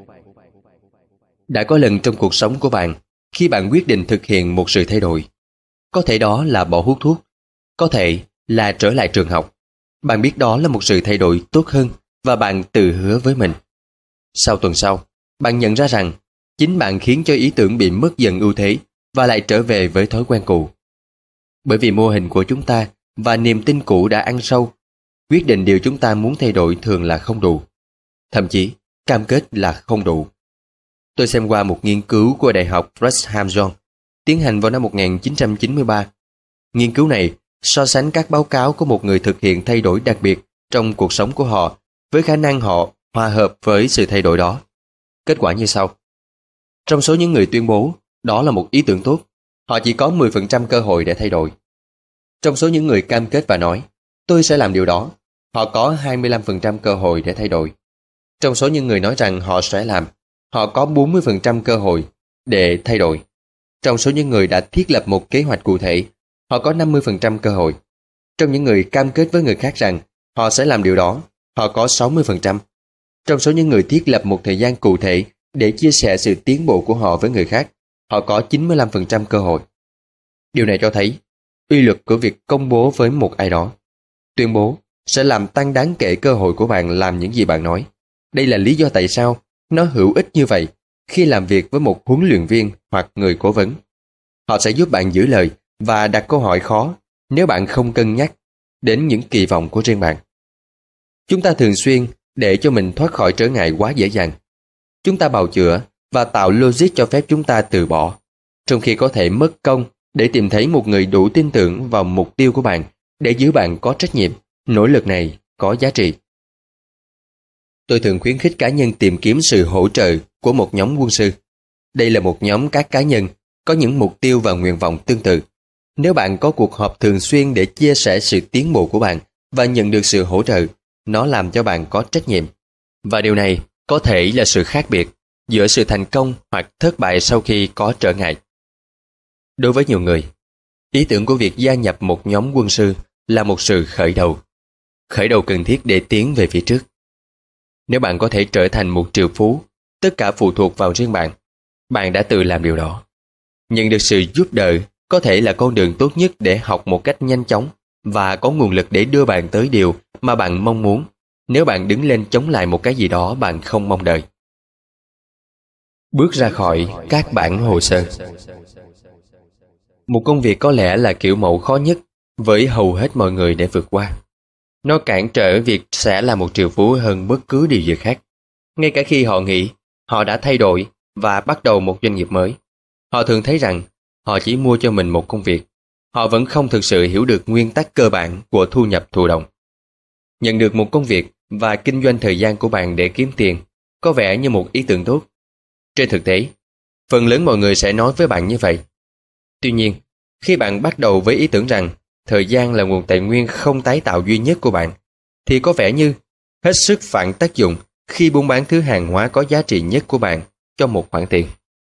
Đã có lần trong cuộc sống của bạn, khi bạn quyết định thực hiện một sự thay đổi, có thể đó là bỏ hút thuốc, có thể là trở lại trường học. Bạn biết đó là một sự thay đổi tốt hơn và bạn tự hứa với mình. Sau tuần sau, bạn nhận ra rằng chính bạn khiến cho ý tưởng bị mất dần ưu thế và lại trở về với thói quen cũ. Bởi vì mô hình của chúng ta và niềm tin cũ đã ăn sâu, quyết định điều chúng ta muốn thay đổi thường là không đủ. Thậm chí, cam kết là không đủ. Tôi xem qua một nghiên cứu của Đại học Brigham Young tiến hành vào năm 1993. Nghiên cứu này so sánh các báo cáo của một người thực hiện thay đổi đặc biệt trong cuộc sống của họ với khả năng họ hòa hợp với sự thay đổi đó. Kết quả như sau. Trong số những người tuyên bố đó là một ý tưởng tốt, họ chỉ có 10% cơ hội để thay đổi. Trong số những người cam kết và nói, tôi sẽ làm điều đó, họ có 25% cơ hội để thay đổi. Trong số những người nói rằng họ sẽ làm, họ có 40% cơ hội để thay đổi. Trong số những người đã thiết lập một kế hoạch cụ thể, họ có 50% cơ hội. Trong những người cam kết với người khác rằng họ sẽ làm điều đó, họ có 60%. Trong số những người thiết lập một thời gian cụ thể để chia sẻ sự tiến bộ của họ với người khác, họ có 95% cơ hội. Điều này cho thấy uy lực của việc công bố với một ai đó. Tuyên bố sẽ làm tăng đáng kể cơ hội của bạn làm những gì bạn nói. Đây là lý do tại sao nó hữu ích như vậy khi làm việc với một huấn luyện viên hoặc người cố vấn. Họ sẽ giúp bạn giữ lời và đặt câu hỏi khó nếu bạn không cân nhắc đến những kỳ vọng của riêng bạn. Chúng ta thường xuyên để cho mình thoát khỏi trở ngại quá dễ dàng. Chúng ta bào chữa và tạo logic cho phép chúng ta từ bỏ, trong khi có thể mất công để tìm thấy một người đủ tin tưởng vào mục tiêu của bạn để giữ bạn có trách nhiệm. Nỗ lực này có giá trị. Tôi thường khuyến khích cá nhân tìm kiếm sự hỗ trợ của một nhóm quân sư. Đây là một nhóm các cá nhân có những mục tiêu và nguyện vọng tương tự. Nếu bạn có cuộc họp thường xuyên để chia sẻ sự tiến bộ của bạn và nhận được sự hỗ trợ, nó làm cho bạn có trách nhiệm. Và điều này có thể là sự khác biệt giữa sự thành công hoặc thất bại sau khi có trở ngại. Đối với nhiều người, ý tưởng của việc gia nhập một nhóm quân sư là một sự khởi đầu cần thiết để tiến về phía trước. Nếu bạn có thể trở thành một triệu phú, tất cả phụ thuộc vào riêng bạn. Bạn đã tự làm điều đó. Nhận được sự giúp đỡ có thể là con đường tốt nhất để học một cách nhanh chóng và có nguồn lực để đưa bạn tới điều mà bạn mong muốn nếu bạn đứng lên chống lại một cái gì đó bạn không mong đợi. Bước ra khỏi các bản hồ sơ. Một công việc có lẽ là kiểu mẫu khó nhất với hầu hết mọi người để vượt qua. Nó cản trở việc sẽ là một triệu phú hơn bất cứ điều gì khác. Ngay cả khi họ nghĩ họ đã thay đổi và bắt đầu một doanh nghiệp mới, họ thường thấy rằng họ chỉ mua cho mình một công việc. Họ vẫn không thực sự hiểu được nguyên tắc cơ bản của thu nhập thụ động. Nhận được một công việc và kinh doanh thời gian của bạn để kiếm tiền có vẻ như một ý tưởng tốt. Trên thực tế, phần lớn mọi người sẽ nói với bạn như vậy. Tuy nhiên, khi bạn bắt đầu với ý tưởng rằng thời gian là nguồn tài nguyên không tái tạo duy nhất của bạn, thì có vẻ như hết sức phản tác dụng khi buôn bán thứ hàng hóa có giá trị nhất của bạn cho một khoản tiền.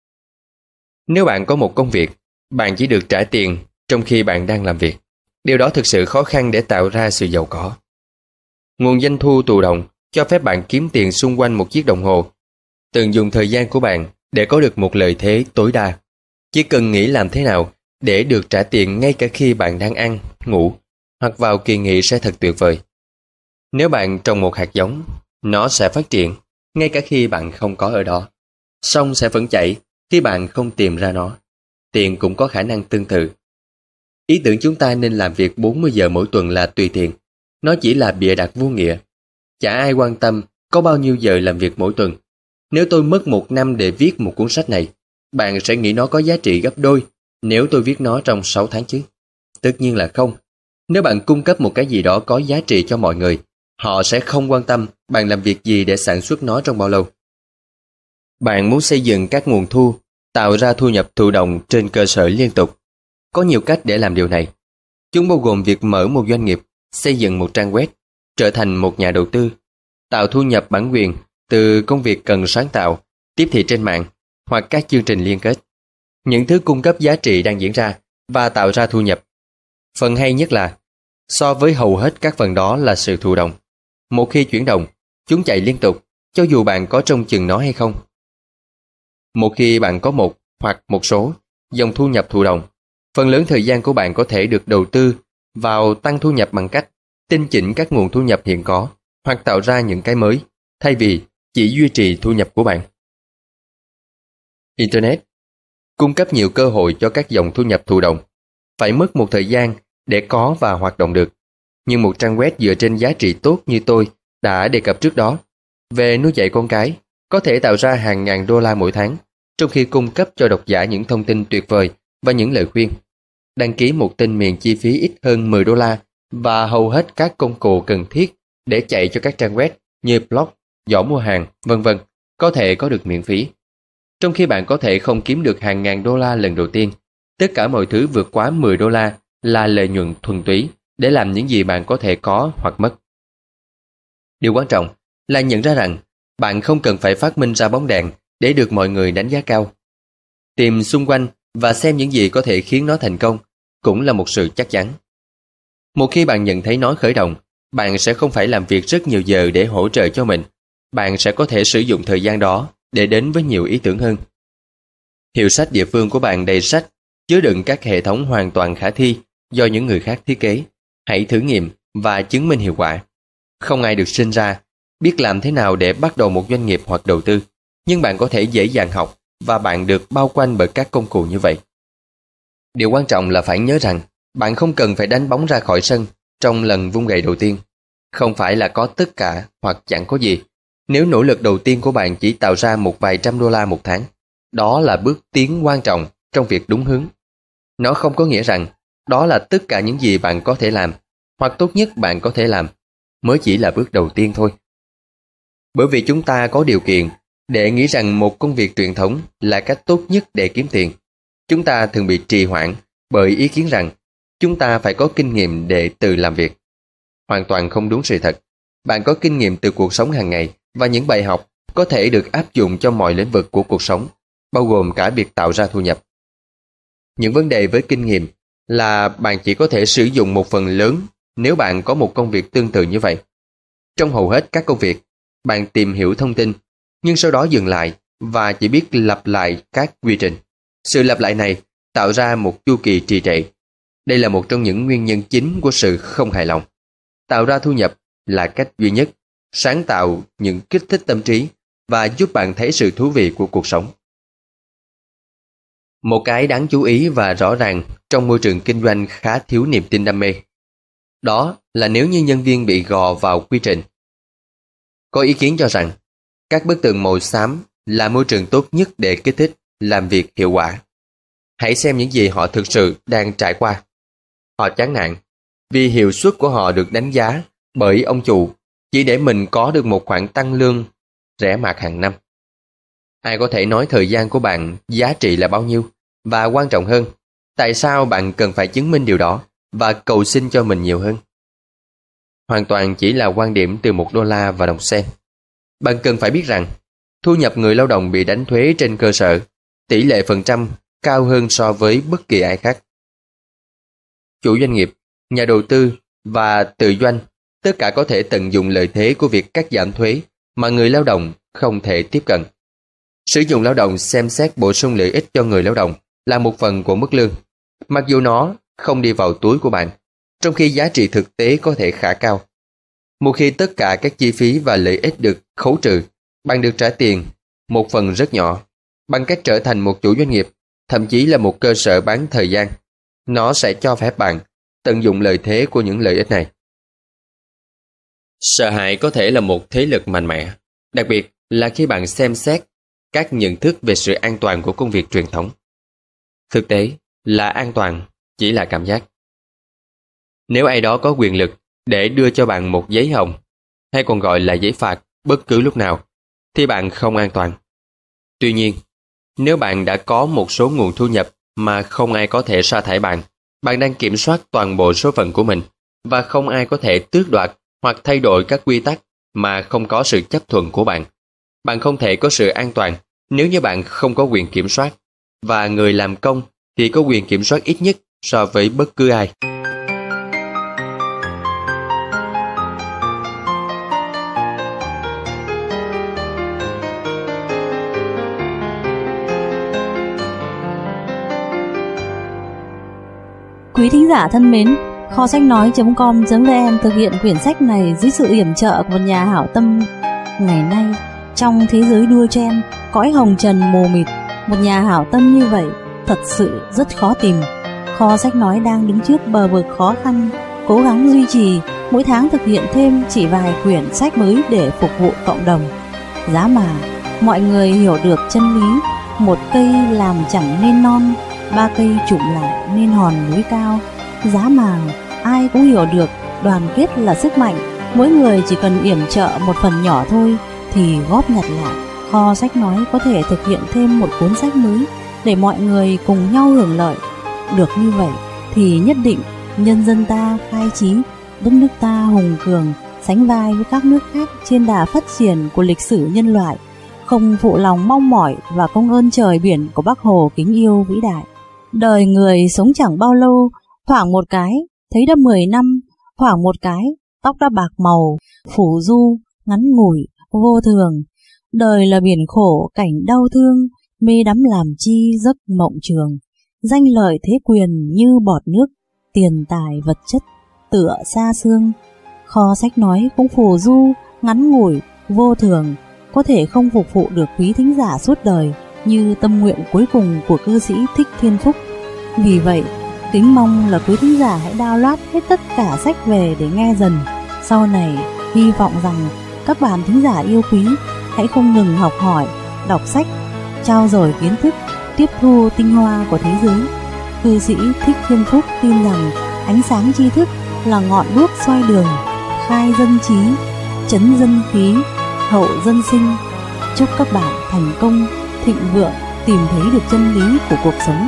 Nếu bạn có một công việc, bạn chỉ được trả tiền trong khi bạn đang làm việc. Điều đó thực sự khó khăn để tạo ra sự giàu có. Nguồn doanh thu thụ động cho phép bạn kiếm tiền xung quanh một chiếc đồng hồ. Tận dụng thời gian của bạn để có được một lợi thế tối đa. Chỉ cần nghĩ làm thế nào để được trả tiền ngay cả khi bạn đang ăn, ngủ hoặc vào kỳ nghỉ sẽ thật tuyệt vời. Nếu bạn trồng một hạt giống, nó sẽ phát triển ngay cả khi bạn không có ở đó. Sông sẽ vẫn chảy khi bạn không tìm ra nó. Tiền cũng có khả năng tương tự. Ý tưởng chúng ta nên làm việc 40 giờ mỗi tuần là tùy tiện. Nó chỉ là bịa đặt vô nghĩa. Chả ai quan tâm có bao nhiêu giờ làm việc mỗi tuần. Nếu tôi mất 1 năm để viết một cuốn sách này, bạn sẽ nghĩ nó có giá trị gấp đôi nếu tôi viết nó trong 6 tháng chứ. Tất nhiên là không. Nếu bạn cung cấp một cái gì đó có giá trị cho mọi người, họ sẽ không quan tâm bạn làm việc gì để sản xuất nó trong bao lâu. Bạn muốn xây dựng các nguồn thu, tạo ra thu nhập thụ động trên cơ sở liên tục. Có nhiều cách để làm điều này. Chúng bao gồm việc mở một doanh nghiệp, xây dựng một trang web, trở thành một nhà đầu tư, tạo thu nhập bản quyền từ công việc cần sáng tạo, tiếp thị trên mạng hoặc các chương trình liên kết. những thứ cung cấp giá trị đang diễn ra và tạo ra thu nhập. Phần hay nhất là, so với hầu hết các phần đó là sự thụ động. Một khi chuyển động, chúng chạy liên tục, cho dù bạn có trông chừng nó hay không. Một khi bạn có một hoặc một số dòng thu nhập thụ động, phần lớn thời gian của bạn có thể được đầu tư vào tăng thu nhập bằng cách tinh chỉnh các nguồn thu nhập hiện có hoặc tạo ra những cái mới, thay vì chỉ duy trì thu nhập của bạn. Internet cung cấp nhiều cơ hội cho các dòng thu nhập thụ động, phải mất một thời gian để có và hoạt động được. Nhưng một trang web dựa trên giá trị tốt như tôi đã đề cập trước đó, về nuôi dạy con cái, có thể tạo ra hàng ngàn đô la mỗi tháng, trong khi cung cấp cho độc giả những thông tin tuyệt vời và những lời khuyên. Đăng ký một tên miền chi phí ít hơn 10 đô la và hầu hết các công cụ cần thiết để chạy cho các trang web như blog, giỏ mua hàng, vân vân, có thể có được miễn phí. Trong khi bạn có thể không kiếm được hàng ngàn đô la lần đầu tiên, tất cả mọi thứ vượt quá 10 đô la là lợi nhuận thuần túy để làm những gì bạn có thể có hoặc mất. Điều quan trọng là nhận ra rằng bạn không cần phải phát minh ra bóng đèn để được mọi người đánh giá cao. Tìm xung quanh và xem những gì có thể khiến nó thành công cũng là một sự chắc chắn. Một khi bạn nhận thấy nó khởi động, bạn sẽ không phải làm việc rất nhiều giờ để hỗ trợ cho mình. Bạn sẽ có thể sử dụng thời gian đó để đến với nhiều ý tưởng hơn. Hiệu sách địa phương của bạn đầy sách chứa đựng các hệ thống hoàn toàn khả thi do những người khác thiết kế. Hãy thử nghiệm và chứng minh hiệu quả. Không ai được sinh ra biết làm thế nào để bắt đầu một doanh nghiệp hoặc đầu tư, nhưng bạn có thể dễ dàng học và bạn được bao quanh bởi các công cụ như vậy. Điều quan trọng là phải nhớ rằng bạn không cần phải đánh bóng ra khỏi sân trong lần vung gậy đầu tiên. Không phải là có tất cả hoặc chẳng có gì. Nếu nỗ lực đầu tiên của bạn chỉ tạo ra một vài trăm đô la một tháng, đó là bước tiến quan trọng trong việc đúng hướng. Nó không có nghĩa rằng đó là tất cả những gì bạn có thể làm, hoặc tốt nhất bạn có thể làm, mới chỉ là bước đầu tiên thôi. Bởi vì chúng ta có điều kiện để nghĩ rằng một công việc truyền thống là cách tốt nhất để kiếm tiền. Chúng ta thường bị trì hoãn bởi ý kiến rằng chúng ta phải có kinh nghiệm để tự làm việc. Hoàn toàn không đúng sự thật. Bạn có kinh nghiệm từ cuộc sống hàng ngày và những bài học có thể được áp dụng cho mọi lĩnh vực của cuộc sống, bao gồm cả việc tạo ra thu nhập. Những vấn đề với kinh nghiệm là bạn chỉ có thể sử dụng một phần lớn nếu bạn có một công việc tương tự như vậy. Trong hầu hết các công việc, bạn tìm hiểu thông tin, nhưng sau đó dừng lại và chỉ biết lặp lại các quy trình. Sự lặp lại này tạo ra một chu kỳ trì trệ. Đây là một trong những nguyên nhân chính của sự không hài lòng. Tạo ra thu nhập là cách duy nhất, sáng tạo những kích thích tâm trí và giúp bạn thấy sự thú vị của cuộc sống. Một cái đáng chú ý và rõ ràng trong môi trường kinh doanh khá thiếu niềm tin đam mê. Đó là nếu như nhân viên bị gò vào quy trình. Có ý kiến cho rằng các bức tường màu xám là môi trường tốt nhất để kích thích làm việc hiệu quả. Hãy xem những gì họ thực sự đang trải qua. Họ chán nản vì hiệu suất của họ được đánh giá bởi ông chủ chỉ để mình có được một khoản tăng lương rẻ mạt hàng năm. Ai có thể nói thời gian của bạn giá trị là bao nhiêu? Và quan trọng hơn, tại sao bạn cần phải chứng minh điều đó và cầu xin cho mình nhiều hơn? Hoàn toàn chỉ là quan điểm từ $1 và đồng sen. Bạn cần phải biết rằng thu nhập người lao động bị đánh thuế trên cơ sở tỷ lệ phần trăm cao hơn so với bất kỳ ai khác. Chủ doanh nghiệp, nhà đầu tư và tự doanh tất cả có thể tận dụng lợi thế của việc cắt giảm thuế mà người lao động không thể tiếp cận. Sử dụng lao động xem xét bổ sung lợi ích cho người lao động là một phần của mức lương, mặc dù nó không đi vào túi của bạn, trong khi giá trị thực tế có thể khá cao. Một khi tất cả các chi phí và lợi ích được khấu trừ, bạn được trả tiền, một phần rất nhỏ, bằng cách trở thành một chủ doanh nghiệp, thậm chí là một cơ sở bán thời gian. Nó sẽ cho phép bạn tận dụng lợi thế của những lợi ích này. Sợ hãi có thể là một thế lực mạnh mẽ, đặc biệt là khi bạn xem xét các nhận thức về sự an toàn của công việc truyền thống. Thực tế là an toàn chỉ là cảm giác. Nếu ai đó có quyền lực để đưa cho bạn một giấy hồng, hay còn gọi là giấy phạt bất cứ lúc nào, thì bạn không an toàn. Tuy nhiên, nếu bạn đã có một số nguồn thu nhập mà không ai có thể sa thải bạn, bạn đang kiểm soát toàn bộ số phận của mình, và không ai có thể tước đoạt hoặc thay đổi các quy tắc mà không có sự chấp thuận của bạn. Bạn không thể có sự an toàn nếu như bạn không có quyền kiểm soát. và người làm công thì có quyền kiểm soát ít nhất so với bất cứ ai. Quý thính giả thân mến, kho sách nói.com.vn thực hiện quyển sách này dưới sự yểm trợ của một nhà hảo tâm. Ngày nay, trong thế giới đua chen, cõi hồng trần mù mịt, một nhà hảo tâm như vậy thật sự rất khó tìm. Kho sách nói đang đứng trước bờ vực khó khăn, cố gắng duy trì, mỗi tháng thực hiện thêm chỉ vài quyển sách mới để phục vụ cộng đồng. Giá mà mọi người hiểu được chân lý, một cây làm chẳng nên non, ba cây chụm lại nên hòn núi cao. Giá mà ai cũng hiểu được đoàn kết là sức mạnh, mỗi người chỉ cần yểm trợ một phần nhỏ thôi thì góp nhặt lại, kho sách nói có thể thực hiện thêm một cuốn sách mới để mọi người cùng nhau hưởng lợi. Được như vậy thì nhất định nhân dân ta khai trí, đất nước ta hùng cường, sánh vai với các nước khác trên đà phát triển của lịch sử nhân loại, không phụ lòng mong mỏi và công ơn trời biển của Bác Hồ kính yêu vĩ đại. Đời người sống chẳng bao lâu, thoảng một cái thấy đã 10 năm, thoảng một cái tóc đã bạc màu, phủ du, ngắn ngủi, vô thường. Đời là biển khổ, cảnh đau thương, mê đắm làm chi giấc mộng trường. Danh lợi thế quyền như bọt nước, tiền tài vật chất tựa xa xương. Kho sách nói cũng phù du, ngắn ngủi, vô thường, có thể không phục vụ được quý thính giả suốt đời như tâm nguyện cuối cùng của cư sĩ Thích Thiên Phúc. Vì vậy, kính mong là quý thính giả hãy download hết tất cả sách về để nghe dần. Sau này, hy vọng rằng các bạn thính giả yêu quý hãy không ngừng học hỏi, đọc sách, trao dồi kiến thức, tiếp thu tinh hoa của thế giới. Cư sĩ Thích Thiên Phúc tin rằng ánh sáng tri thức là ngọn đuốc soi đường, khai dân trí, trấn dân khí, hậu dân sinh. Chúc các bạn thành công, thịnh vượng, tìm thấy được chân lý của cuộc sống.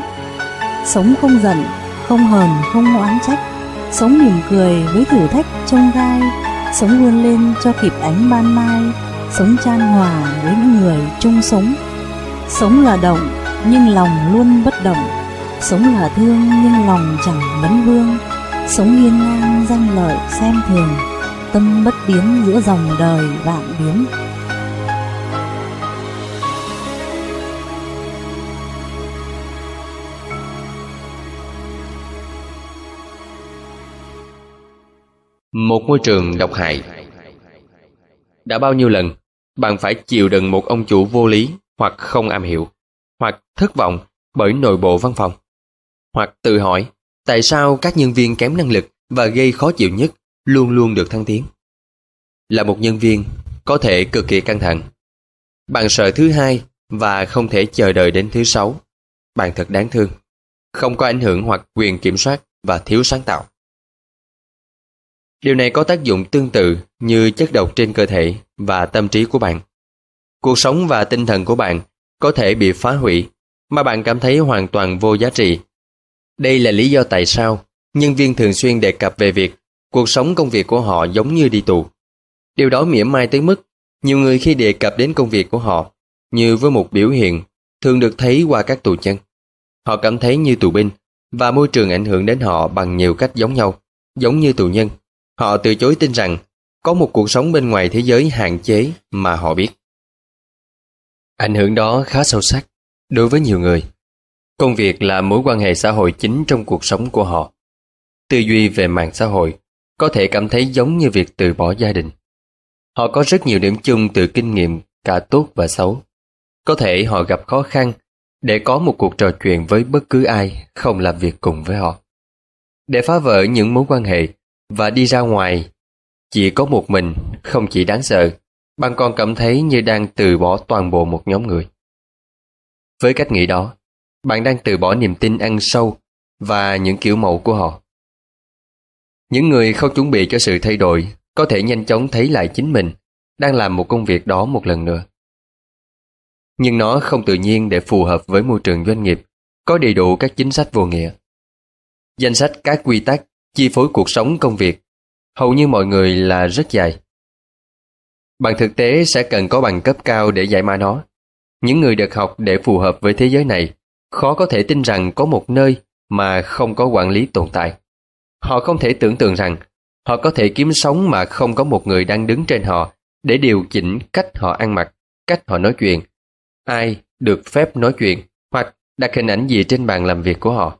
Sống không giận, không hờn, không oán trách, sống mỉm cười với thử thách chông gai, sống vươn lên cho kịp ánh ban mai, sống chan hòa với những người chung sống. Sống là động nhưng lòng luôn bất động, sống là thương nhưng lòng chẳng vấn vương, sống hiên ngang danh lợi xem thường, tâm bất biến giữa dòng đời vạn biến. Một môi trường độc hại. Đã bao nhiêu lần bạn phải chịu đựng một ông chủ vô lý, hoặc không am hiểu, hoặc thất vọng bởi nội bộ văn phòng, hoặc tự hỏi tại sao các nhân viên kém năng lực và gây khó chịu nhất luôn luôn được thăng tiến. Là một nhân viên có thể cực kỳ căng thẳng. Bạn sợ thứ hai và không thể chờ đợi đến thứ sáu. Bạn thật đáng thương, không có ảnh hưởng hoặc quyền kiểm soát và thiếu sáng tạo. Điều này có tác dụng tương tự như chất độc trên cơ thể và tâm trí của bạn. Cuộc sống và tinh thần của bạn có thể bị phá hủy mà bạn cảm thấy hoàn toàn vô giá trị. Đây là lý do tại sao nhân viên thường xuyên đề cập về việc cuộc sống công việc của họ giống như đi tù. Điều đó mỉa mai tới mức nhiều người khi đề cập đến công việc của họ như với một biểu hiện thường được thấy qua các tù nhân. Họ cảm thấy như tù binh và môi trường ảnh hưởng đến họ bằng nhiều cách giống nhau, giống như tù nhân. Họ từ chối tin rằng có một cuộc sống bên ngoài thế giới hạn chế mà họ biết. Ảnh hưởng đó khá sâu sắc đối với nhiều người. Công việc là mối quan hệ xã hội chính trong cuộc sống của họ. Tư duy về mạng xã hội có thể cảm thấy giống như việc từ bỏ gia đình. Họ có rất nhiều điểm chung từ kinh nghiệm cả tốt và xấu. Có thể họ gặp khó khăn để có một cuộc trò chuyện với bất cứ ai không làm việc cùng với họ. Để phá vỡ những mối quan hệ và đi ra ngoài chỉ có một mình không chỉ đáng sợ, bạn còn cảm thấy như đang từ bỏ toàn bộ một nhóm người. Với cách nghĩ đó, bạn đang từ bỏ niềm tin ăn sâu và những kiểu mẫu của họ. Những người không chuẩn bị cho sự thay đổi có thể nhanh chóng thấy lại chính mình đang làm một công việc đó một lần nữa. Nhưng nó không tự nhiên để phù hợp với môi trường doanh nghiệp có đầy đủ các chính sách vô nghĩa. Danh sách các quy tắc chi phối cuộc sống công việc hầu như mọi người là rất dài. Bạn thực tế sẽ cần có bằng cấp cao để giải mã nó. Những người được học để phù hợp với thế giới này khó có thể tin rằng có một nơi mà không có quản lý tồn tại. Họ không thể tưởng tượng rằng họ có thể kiếm sống mà không có một người đang đứng trên họ để điều chỉnh cách họ ăn mặc, cách họ nói chuyện, ai được phép nói chuyện hoặc đặt hình ảnh gì trên bàn làm việc của họ.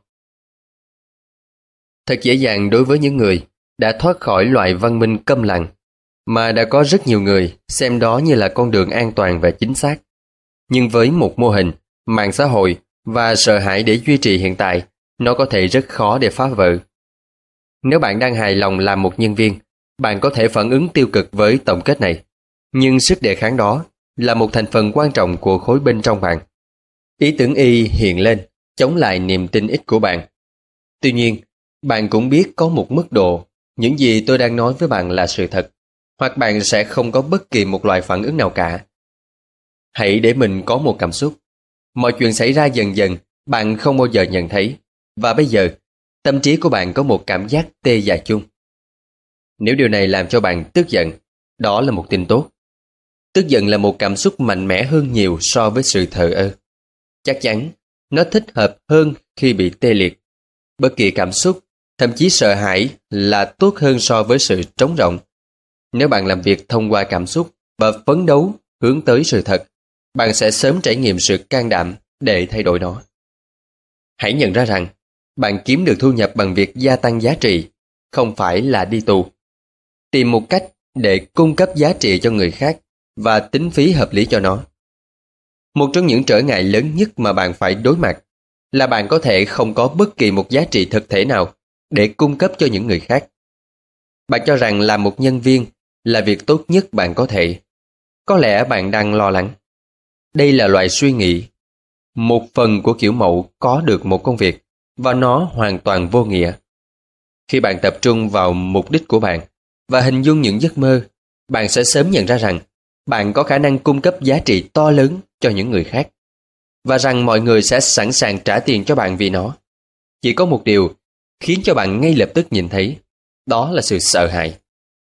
Thật dễ dàng đối với những người đã thoát khỏi loại văn minh câm lặng, mà đã có rất nhiều người xem đó như là con đường an toàn và chính xác. Nhưng với một mô hình, mạng xã hội và sợ hãi để duy trì hiện tại, nó có thể rất khó để phá vỡ. Nếu bạn đang hài lòng làm một nhân viên, bạn có thể phản ứng tiêu cực với tổng kết này. Nhưng sức đề kháng đó là một thành phần quan trọng của khối bên trong bạn. Ý tưởng Y hiện lên, chống lại niềm tin ích của bạn. Tuy nhiên, bạn cũng biết có một mức độ, những gì tôi đang nói với bạn là sự thật, hoặc bạn sẽ không có bất kỳ một loại phản ứng nào cả. Hãy để mình có một cảm xúc. Mọi chuyện xảy ra dần dần, bạn không bao giờ nhận thấy. Và bây giờ, tâm trí của bạn có một cảm giác tê dại chung. Nếu điều này làm cho bạn tức giận, đó là một tin tốt. Tức giận là một cảm xúc mạnh mẽ hơn nhiều so với sự thờ ơ. Chắc chắn, nó thích hợp hơn khi bị tê liệt. Bất kỳ cảm xúc, thậm chí sợ hãi là tốt hơn so với sự trống rỗng. Nếu bạn làm việc thông qua cảm xúc và phấn đấu hướng tới sự thật, bạn sẽ sớm trải nghiệm sự can đảm để thay đổi nó. Hãy nhận ra rằng, bạn kiếm được thu nhập bằng việc gia tăng giá trị, không phải là đi tù. Tìm một cách để cung cấp giá trị cho người khác và tính phí hợp lý cho nó. Một trong những trở ngại lớn nhất mà bạn phải đối mặt là bạn có thể không có bất kỳ một giá trị thực thể nào để cung cấp cho những người khác. Bạn cho rằng làm một nhân viên là việc tốt nhất bạn có thể. Có lẽ bạn đang lo lắng. Đây là loại suy nghĩ, một phần của kiểu mẫu có được một công việc và nó hoàn toàn vô nghĩa. Khi bạn tập trung vào mục đích của bạn và hình dung những giấc mơ, bạn sẽ sớm nhận ra rằng bạn có khả năng cung cấp giá trị to lớn cho những người khác và rằng mọi người sẽ sẵn sàng trả tiền cho bạn vì nó. Chỉ có một điều khiến cho bạn ngay lập tức nhìn thấy, đó là sự sợ hãi.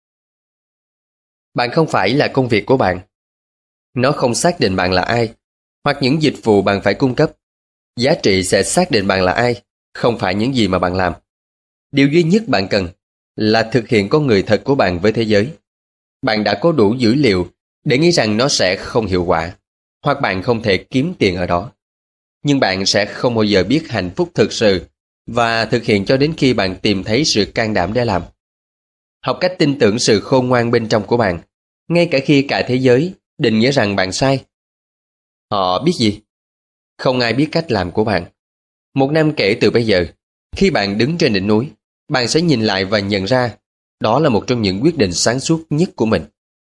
Bạn không phải là công việc của bạn. Nó không xác định bạn là ai, hoặc những dịch vụ bạn phải cung cấp. Giá trị sẽ xác định bạn là ai, không phải những gì mà bạn làm. Điều duy nhất bạn cần là thực hiện con người thật của bạn với thế giới. Bạn đã có đủ dữ liệu để nghĩ rằng nó sẽ không hiệu quả, hoặc bạn không thể kiếm tiền ở đó. Nhưng bạn sẽ không bao giờ biết hạnh phúc thực sự và thực hiện cho đến khi bạn tìm thấy sự can đảm để làm. Học cách tin tưởng sự khôn ngoan bên trong của bạn, ngay cả khi cả thế giới định nghĩa rằng bạn sai. Họ biết gì? Không ai biết cách làm của bạn. Một năm kể từ bây giờ, khi bạn đứng trên đỉnh núi, bạn sẽ nhìn lại và nhận ra đó là một trong những quyết định sáng suốt nhất của mình.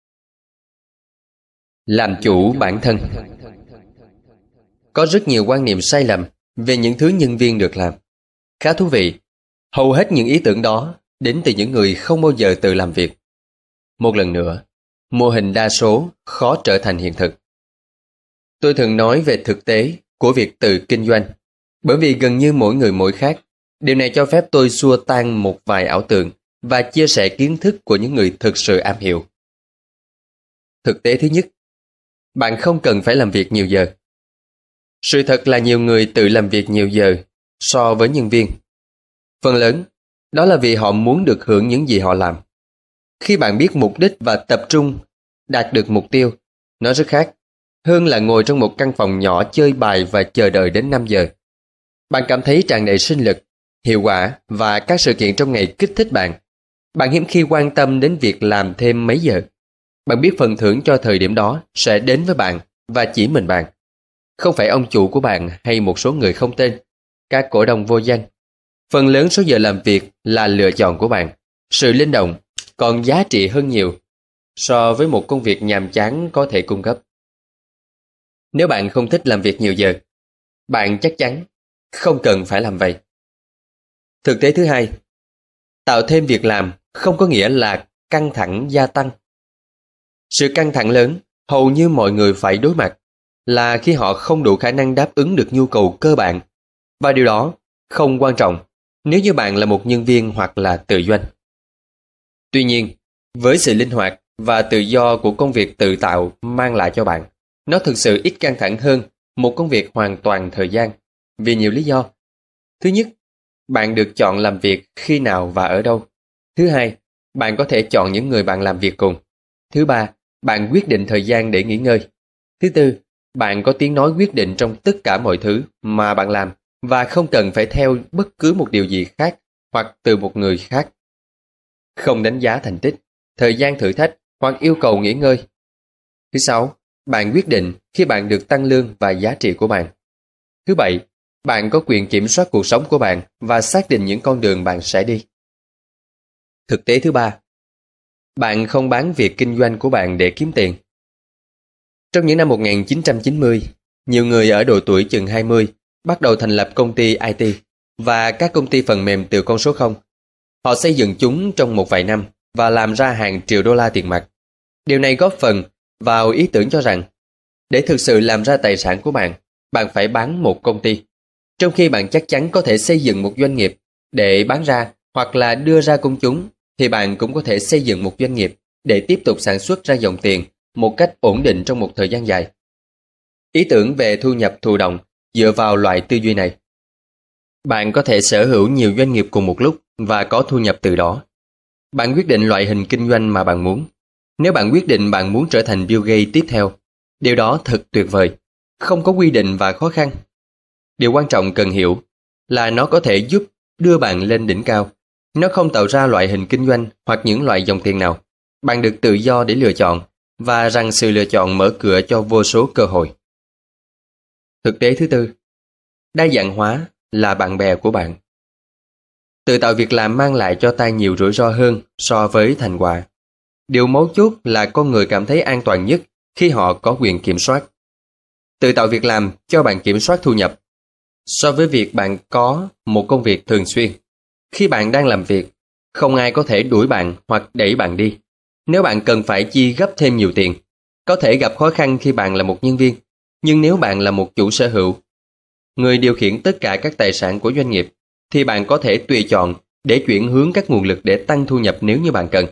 Làm chủ bản thân. Có rất nhiều quan niệm sai lầm về những thứ nhân viên được làm. Khá thú vị, hầu hết những ý tưởng đó đến từ những người không bao giờ tự làm việc. Một lần nữa, mô hình đa số khó trở thành hiện thực. Tôi thường nói về thực tế của việc tự kinh doanh, bởi vì gần như mỗi người mỗi khác. Điều này cho phép tôi xua tan một vài ảo tưởng và chia sẻ kiến thức của những người thực sự am hiểu. Thực tế thứ nhất, bạn không cần phải làm việc nhiều giờ. Sự thật là nhiều người tự làm việc nhiều giờ so với nhân viên. Phần lớn, đó là vì họ muốn được hưởng những gì họ làm. Khi bạn biết mục đích và tập trung đạt được mục tiêu, nó rất khác hơn là ngồi trong một căn phòng nhỏ chơi bài và chờ đợi đến 5 giờ. Bạn cảm thấy tràn đầy sinh lực, hiệu quả và các sự kiện trong ngày kích thích bạn. Bạn hiếm khi quan tâm đến việc làm thêm mấy giờ. Bạn biết phần thưởng cho thời điểm đó sẽ đến với bạn và chỉ mình bạn. Không phải ông chủ của bạn hay một số người không tên, các cổ đông vô danh. Phần lớn số giờ làm việc là lựa chọn của bạn. Sự linh động còn giá trị hơn nhiều so với một công việc nhàm chán có thể cung cấp. Nếu bạn không thích làm việc nhiều giờ, bạn chắc chắn không cần phải làm vậy. Thực tế thứ hai, tạo thêm việc làm không có nghĩa là căng thẳng gia tăng. Sự căng thẳng lớn hầu như mọi người phải đối mặt là khi họ không đủ khả năng đáp ứng được nhu cầu cơ bản, và điều đó không quan trọng nếu như bạn là một nhân viên hoặc là tự doanh. Tuy nhiên, với sự linh hoạt và tự do của công việc tự tạo mang lại cho bạn, nó thực sự ít căng thẳng hơn một công việc hoàn toàn thời gian vì nhiều lý do. Thứ nhất, bạn được chọn làm việc khi nào và ở đâu. Thứ hai, bạn có thể chọn những người bạn làm việc cùng. Thứ ba, bạn quyết định thời gian để nghỉ ngơi. Thứ tư, bạn có tiếng nói quyết định trong tất cả mọi thứ mà bạn làm và không cần phải theo bất cứ một điều gì khác hoặc từ một người khác. Không đánh giá thành tích, thời gian thử thách hoặc yêu cầu nghỉ ngơi. Thứ sáu, bạn quyết định khi bạn được tăng lương và giá trị của bạn. Thứ bảy, bạn có quyền kiểm soát cuộc sống của bạn và xác định những con đường bạn sẽ đi. Thực tế thứ ba, bạn không bán việc kinh doanh của bạn để kiếm tiền. Trong những năm 1990, nhiều người ở độ tuổi chừng 20 bắt đầu thành lập công ty IT và các công ty phần mềm từ con số 0. Họ xây dựng chúng trong một vài năm và làm ra hàng triệu đô la tiền mặt. Điều này góp phần vào ý tưởng cho rằng để thực sự làm ra tài sản của bạn, bạn phải bán một công ty. Trong khi bạn chắc chắn có thể xây dựng một doanh nghiệp để bán ra hoặc là đưa ra công chúng, thì bạn cũng có thể xây dựng một doanh nghiệp để tiếp tục sản xuất ra dòng tiền một cách ổn định trong một thời gian dài. Ý tưởng về thu nhập thụ động dựa vào loại tư duy này. Bạn có thể sở hữu nhiều doanh nghiệp cùng một lúc và có thu nhập từ đó. Bạn quyết định loại hình kinh doanh mà bạn muốn. Nếu bạn quyết định bạn muốn trở thành Bill Gates tiếp theo, điều đó thật tuyệt vời, không có quy định và khó khăn. Điều quan trọng cần hiểu là nó có thể giúp đưa bạn lên đỉnh cao. Nó không tạo ra loại hình kinh doanh hoặc những loại dòng tiền nào. Bạn được tự do để lựa chọn và rằng sự lựa chọn mở cửa cho vô số cơ hội. Thực tế thứ tư, đa dạng hóa là bạn bè của bạn. Tự tạo việc làm mang lại cho ta nhiều rủi ro hơn so với thành quả. Điều mấu chốt là con người cảm thấy an toàn nhất khi họ có quyền kiểm soát. Tự tạo việc làm cho bạn kiểm soát thu nhập. So với việc bạn có một công việc thường xuyên, khi bạn đang làm việc, không ai có thể đuổi bạn hoặc đẩy bạn đi. Nếu bạn cần phải chi gấp thêm nhiều tiền, có thể gặp khó khăn khi bạn là một nhân viên, nhưng nếu bạn là một chủ sở hữu, người điều khiển tất cả các tài sản của doanh nghiệp, thì bạn có thể tùy chọn để chuyển hướng các nguồn lực để tăng thu nhập nếu như bạn cần.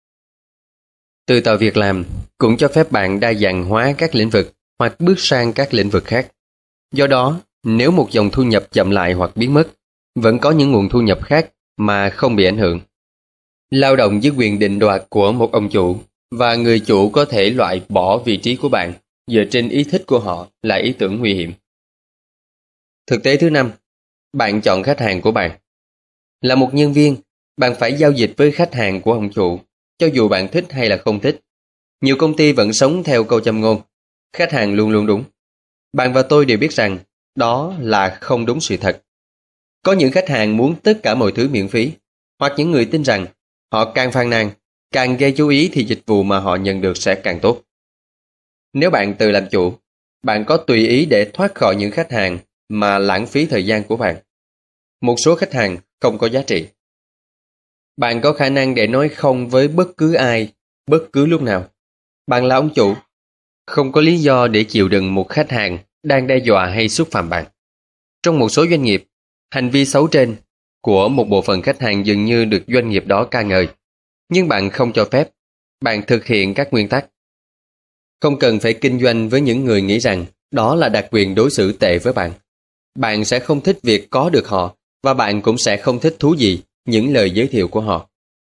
Tự tạo việc làm cũng cho phép bạn đa dạng hóa các lĩnh vực hoặc bước sang các lĩnh vực khác. Do đó, nếu một dòng thu nhập chậm lại hoặc biến mất, vẫn có những nguồn thu nhập khác mà không bị ảnh hưởng. Lao động dưới quyền định đoạt của một ông chủ, và người chủ có thể loại bỏ vị trí của bạn dựa trên ý thích của họ là ý tưởng nguy hiểm. Thực tế thứ năm, bạn chọn khách hàng của bạn. Là một nhân viên, bạn phải giao dịch với khách hàng của ông chủ, cho dù bạn thích hay là không thích. Nhiều công ty vẫn sống theo câu châm ngôn, khách hàng luôn luôn đúng. Bạn và tôi đều biết rằng đó là không đúng sự thật. Có những khách hàng muốn tất cả mọi thứ miễn phí, hoặc những người tin rằng họ càng phàn nàn, càng gây chú ý thì dịch vụ mà họ nhận được sẽ càng tốt. Nếu bạn tự làm chủ, bạn có tùy ý để thoát khỏi những khách hàng mà lãng phí thời gian của bạn. Một số khách hàng không có giá trị. Bạn có khả năng để nói không với bất cứ ai, bất cứ lúc nào. Bạn là ông chủ, không có lý do để chịu đựng một khách hàng đang đe dọa hay xúc phạm bạn. Trong một số doanh nghiệp, hành vi xấu trên của một bộ phận khách hàng dường như được doanh nghiệp đó ca ngợi. Nhưng bạn không cho phép, bạn thực hiện các nguyên tắc. Không cần phải kinh doanh với những người nghĩ rằng đó là đặc quyền đối xử tệ với bạn. Bạn sẽ không thích việc có được họ, và bạn cũng sẽ không thích thú gì những lời giới thiệu của họ.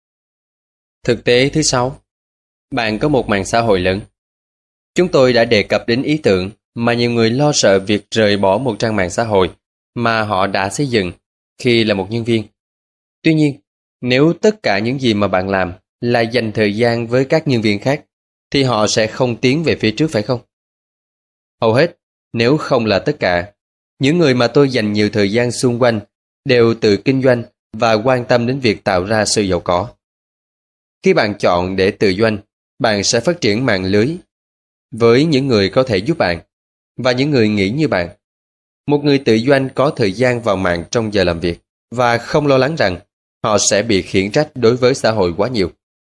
Thực tế thứ 6, bạn có một mạng xã hội lớn. Chúng tôi đã đề cập đến ý tưởng mà nhiều người lo sợ việc rời bỏ một trang mạng xã hội mà họ đã xây dựng khi là một nhân viên. Tuy nhiên, nếu tất cả những gì mà bạn làm là dành thời gian với các nhân viên khác, thì họ sẽ không tiến về phía trước, phải không? Hầu hết, nếu không là tất cả, những người mà tôi dành nhiều thời gian xung quanh đều tự kinh doanh và quan tâm đến việc tạo ra sự giàu có. Khi bạn chọn để tự doanh, bạn sẽ phát triển mạng lưới với những người có thể giúp bạn và những người nghĩ như bạn. Một người tự doanh có thời gian vào mạng trong giờ làm việc và không lo lắng rằng họ sẽ bị khiển trách đối với xã hội quá nhiều.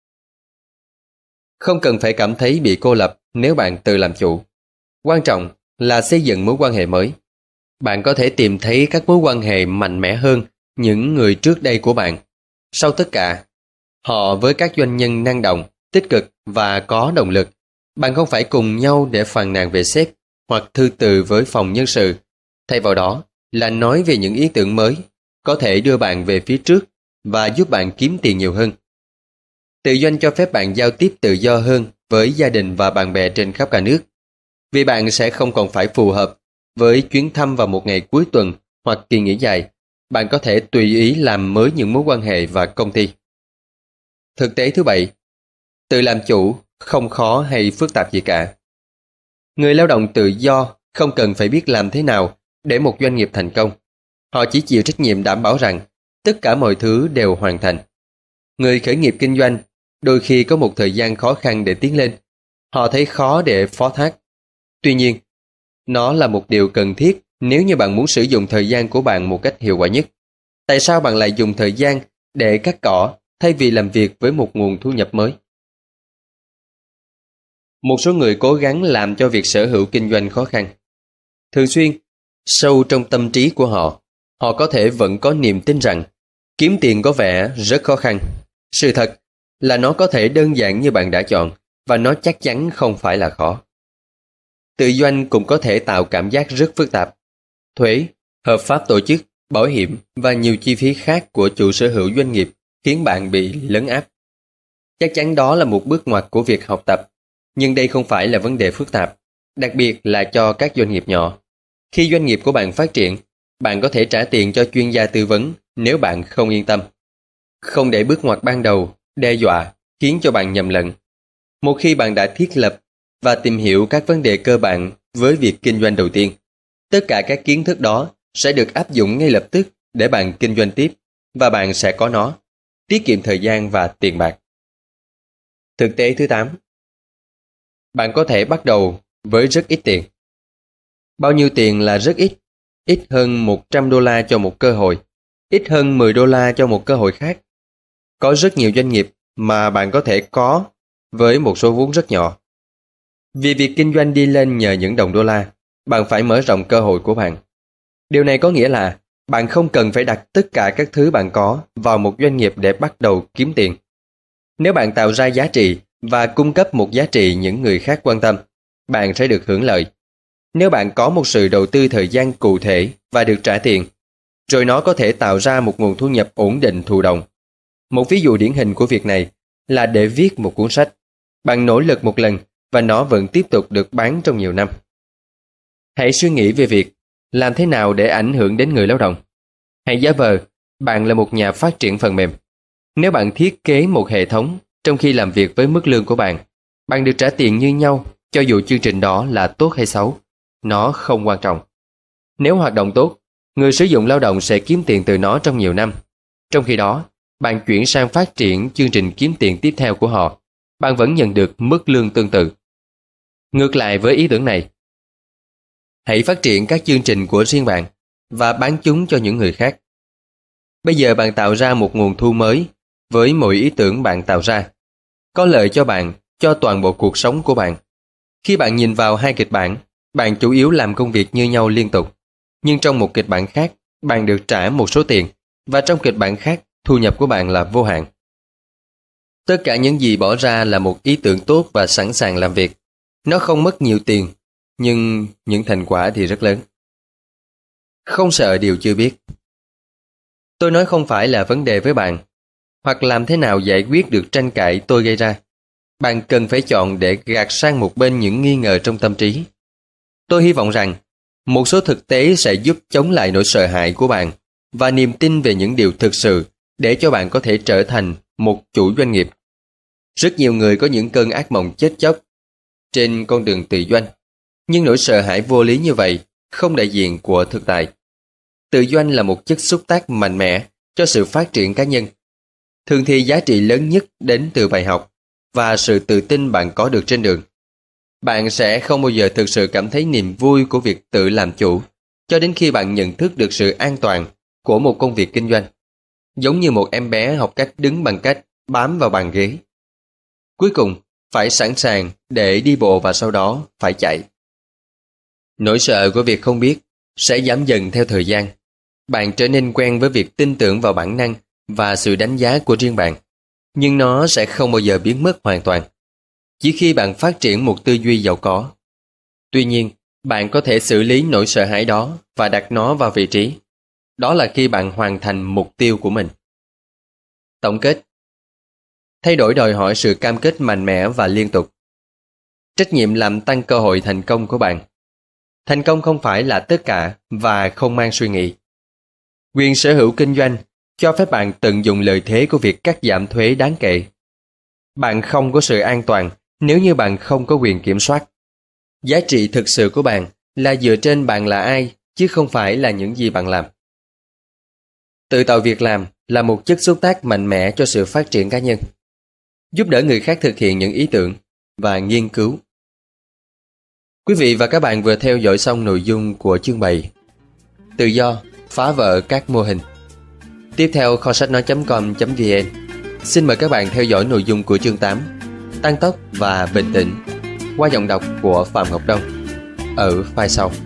Không cần phải cảm thấy bị cô lập nếu bạn tự làm chủ. Quan trọng là xây dựng mối quan hệ mới. Bạn có thể tìm thấy các mối quan hệ mạnh mẽ hơn những người trước đây của bạn. Sau tất cả, họ với các doanh nhân năng động, tích cực và có động lực. Bạn không phải cùng nhau để phàn nàn về sếp hoặc thư từ với phòng nhân sự. Thay vào đó, là nói về những ý tưởng mới, có thể đưa bạn về phía trước và giúp bạn kiếm tiền nhiều hơn. Tự doanh cho phép bạn giao tiếp tự do hơn với gia đình và bạn bè trên khắp cả nước, vì bạn sẽ không còn phải phù hợp với chuyến thăm vào một ngày cuối tuần hoặc kỳ nghỉ dài. Bạn có thể tùy ý làm mới những mối quan hệ và công ty. Thực tế thứ 7, tự làm chủ không khó hay phức tạp gì cả. Người lao động tự do không cần phải biết làm thế nào để một doanh nghiệp thành công. Họ chỉ chịu trách nhiệm đảm bảo rằng tất cả mọi thứ đều hoàn thành. Người khởi nghiệp kinh doanh đôi khi có một thời gian khó khăn để tiến lên. Họ thấy khó để phó thác. Tuy nhiên, nó là một điều cần thiết nếu như bạn muốn sử dụng thời gian của bạn một cách hiệu quả nhất. Tại sao bạn lại dùng thời gian để cắt cỏ thay vì làm việc với một nguồn thu nhập mới? Một số người cố gắng làm cho việc sở hữu kinh doanh khó khăn. Thường xuyên, sâu trong tâm trí của họ, họ có thể vẫn có niềm tin rằng kiếm tiền có vẻ rất khó khăn. Sự thật là nó có thể đơn giản như bạn đã chọn, và nó chắc chắn không phải là khó. Tự doanh cũng có thể tạo cảm giác rất phức tạp. Thuế, hợp pháp tổ chức, bảo hiểm và nhiều chi phí khác của chủ sở hữu doanh nghiệp khiến bạn bị lấn áp. Chắc chắn đó là một bước ngoặt của việc học tập, nhưng đây không phải là vấn đề phức tạp, đặc biệt là cho các doanh nghiệp nhỏ. Khi doanh nghiệp của bạn phát triển, bạn có thể trả tiền cho chuyên gia tư vấn nếu bạn không yên tâm. Không để bước ngoặt ban đầu đe dọa khiến cho bạn nhầm lẫn. Một khi bạn đã thiết lập và tìm hiểu các vấn đề cơ bản với việc kinh doanh đầu tiên, tất cả các kiến thức đó sẽ được áp dụng ngay lập tức để bạn kinh doanh tiếp, và bạn sẽ có nó, tiết kiệm thời gian và tiền bạc. Thực tế thứ 8, bạn có thể bắt đầu với rất ít tiền. Bao nhiêu tiền là rất ít? Ít hơn $100 cho một cơ hội, ít hơn $10 cho một cơ hội khác. Có rất nhiều doanh nghiệp mà bạn có thể có với một số vốn rất nhỏ. Vì việc kinh doanh đi lên nhờ những đồng đô la, bạn phải mở rộng cơ hội của bạn. Điều này có nghĩa là bạn không cần phải đặt tất cả các thứ bạn có vào một doanh nghiệp để bắt đầu kiếm tiền. Nếu bạn tạo ra giá trị và cung cấp một giá trị những người khác quan tâm, bạn sẽ được hưởng lợi. Nếu bạn có một sự đầu tư thời gian cụ thể và được trả tiền, rồi nó có thể tạo ra một nguồn thu nhập ổn định thụ động. Một ví dụ điển hình của việc này là để viết một cuốn sách. Bạn nỗ lực một lần và nó vẫn tiếp tục được bán trong nhiều năm. Hãy suy nghĩ về việc làm thế nào để ảnh hưởng đến người lao động. Hãy giả vờ bạn là một nhà phát triển phần mềm. Nếu bạn thiết kế một hệ thống trong khi làm việc với mức lương của bạn, bạn được trả tiền như nhau cho dù chương trình đó là tốt hay xấu. Nó không quan trọng. Nếu hoạt động tốt, người sử dụng lao động sẽ kiếm tiền từ nó trong nhiều năm. Trong khi đó, bạn chuyển sang phát triển chương trình kiếm tiền tiếp theo của họ, bạn vẫn nhận được mức lương tương tự. Ngược lại với ý tưởng này, hãy phát triển các chương trình của riêng bạn và bán chúng cho những người khác. Bây giờ bạn tạo ra một nguồn thu mới với mỗi ý tưởng bạn tạo ra. Có lợi cho bạn, cho toàn bộ cuộc sống của bạn. Khi bạn nhìn vào hai kịch bản, bạn chủ yếu làm công việc như nhau liên tục. Nhưng trong một kịch bản khác, bạn được trả một số tiền, và trong kịch bản khác, thu nhập của bạn là vô hạn. Tất cả những gì bỏ ra là một ý tưởng tốt và sẵn sàng làm việc. Nó không mất nhiều tiền, nhưng những thành quả thì rất lớn. Không sợ điều chưa biết. Tôi nói không phải là vấn đề với bạn, hoặc làm thế nào giải quyết được tranh cãi tôi gây ra. Bạn cần phải chọn để gạt sang một bên những nghi ngờ trong tâm trí. Tôi hy vọng rằng một số thực tế sẽ giúp chống lại nỗi sợ hãi của bạn và niềm tin về những điều thực sự để cho bạn có thể trở thành một chủ doanh nghiệp. Rất nhiều người có những cơn ác mộng chết chóc trên con đường tự doanh, nhưng nỗi sợ hãi vô lý như vậy không đại diện của thực tại. Tự doanh là một chất xúc tác mạnh mẽ cho sự phát triển cá nhân. Thường thì giá trị lớn nhất đến từ bài học và sự tự tin bạn có được trên đường. Bạn sẽ không bao giờ thực sự cảm thấy niềm vui của việc tự làm chủ cho đến khi bạn nhận thức được sự an toàn của một công việc kinh doanh. Giống như một em bé học cách đứng bằng cách bám vào bàn ghế. Cuối cùng, phải sẵn sàng để đi bộ và sau đó phải chạy. Nỗi sợ của việc không biết sẽ giảm dần theo thời gian. Bạn trở nên quen với việc tin tưởng vào bản năng và sự đánh giá của riêng bạn. Nhưng nó sẽ không bao giờ biến mất hoàn toàn chỉ khi bạn phát triển một tư duy giàu có. Tuy nhiên, Bạn có thể xử lý nỗi sợ hãi đó và đặt nó vào vị trí. Đó là khi bạn hoàn thành mục tiêu của mình. Tổng kết. Thay đổi đòi hỏi sự cam kết mạnh mẽ và liên tục. Trách nhiệm làm tăng cơ hội thành công của bạn. Thành công không phải là tất cả và không mang suy nghĩ. Quyền sở hữu kinh doanh cho phép bạn tận dụng lợi thế của việc cắt giảm thuế đáng kể. Bạn không có sự an toàn nếu như bạn không có quyền kiểm soát. Giá trị thực sự của bạn là dựa trên bạn là ai, chứ không phải là những gì bạn làm. Tự tạo việc làm là một chất xúc tác mạnh mẽ cho sự phát triển cá nhân, giúp đỡ người khác thực hiện những ý tưởng và nghiên cứu. Quý vị và các bạn vừa theo dõi xong nội dung của chương 7 Tự do, phá vỡ các mô hình. Tiếp theo kho sách nói.com.vn xin mời các bạn theo dõi nội dung của chương 8 Tăng tốc và bình tĩnh qua giọng đọc của Phạm Ngọc Đông ở file sau.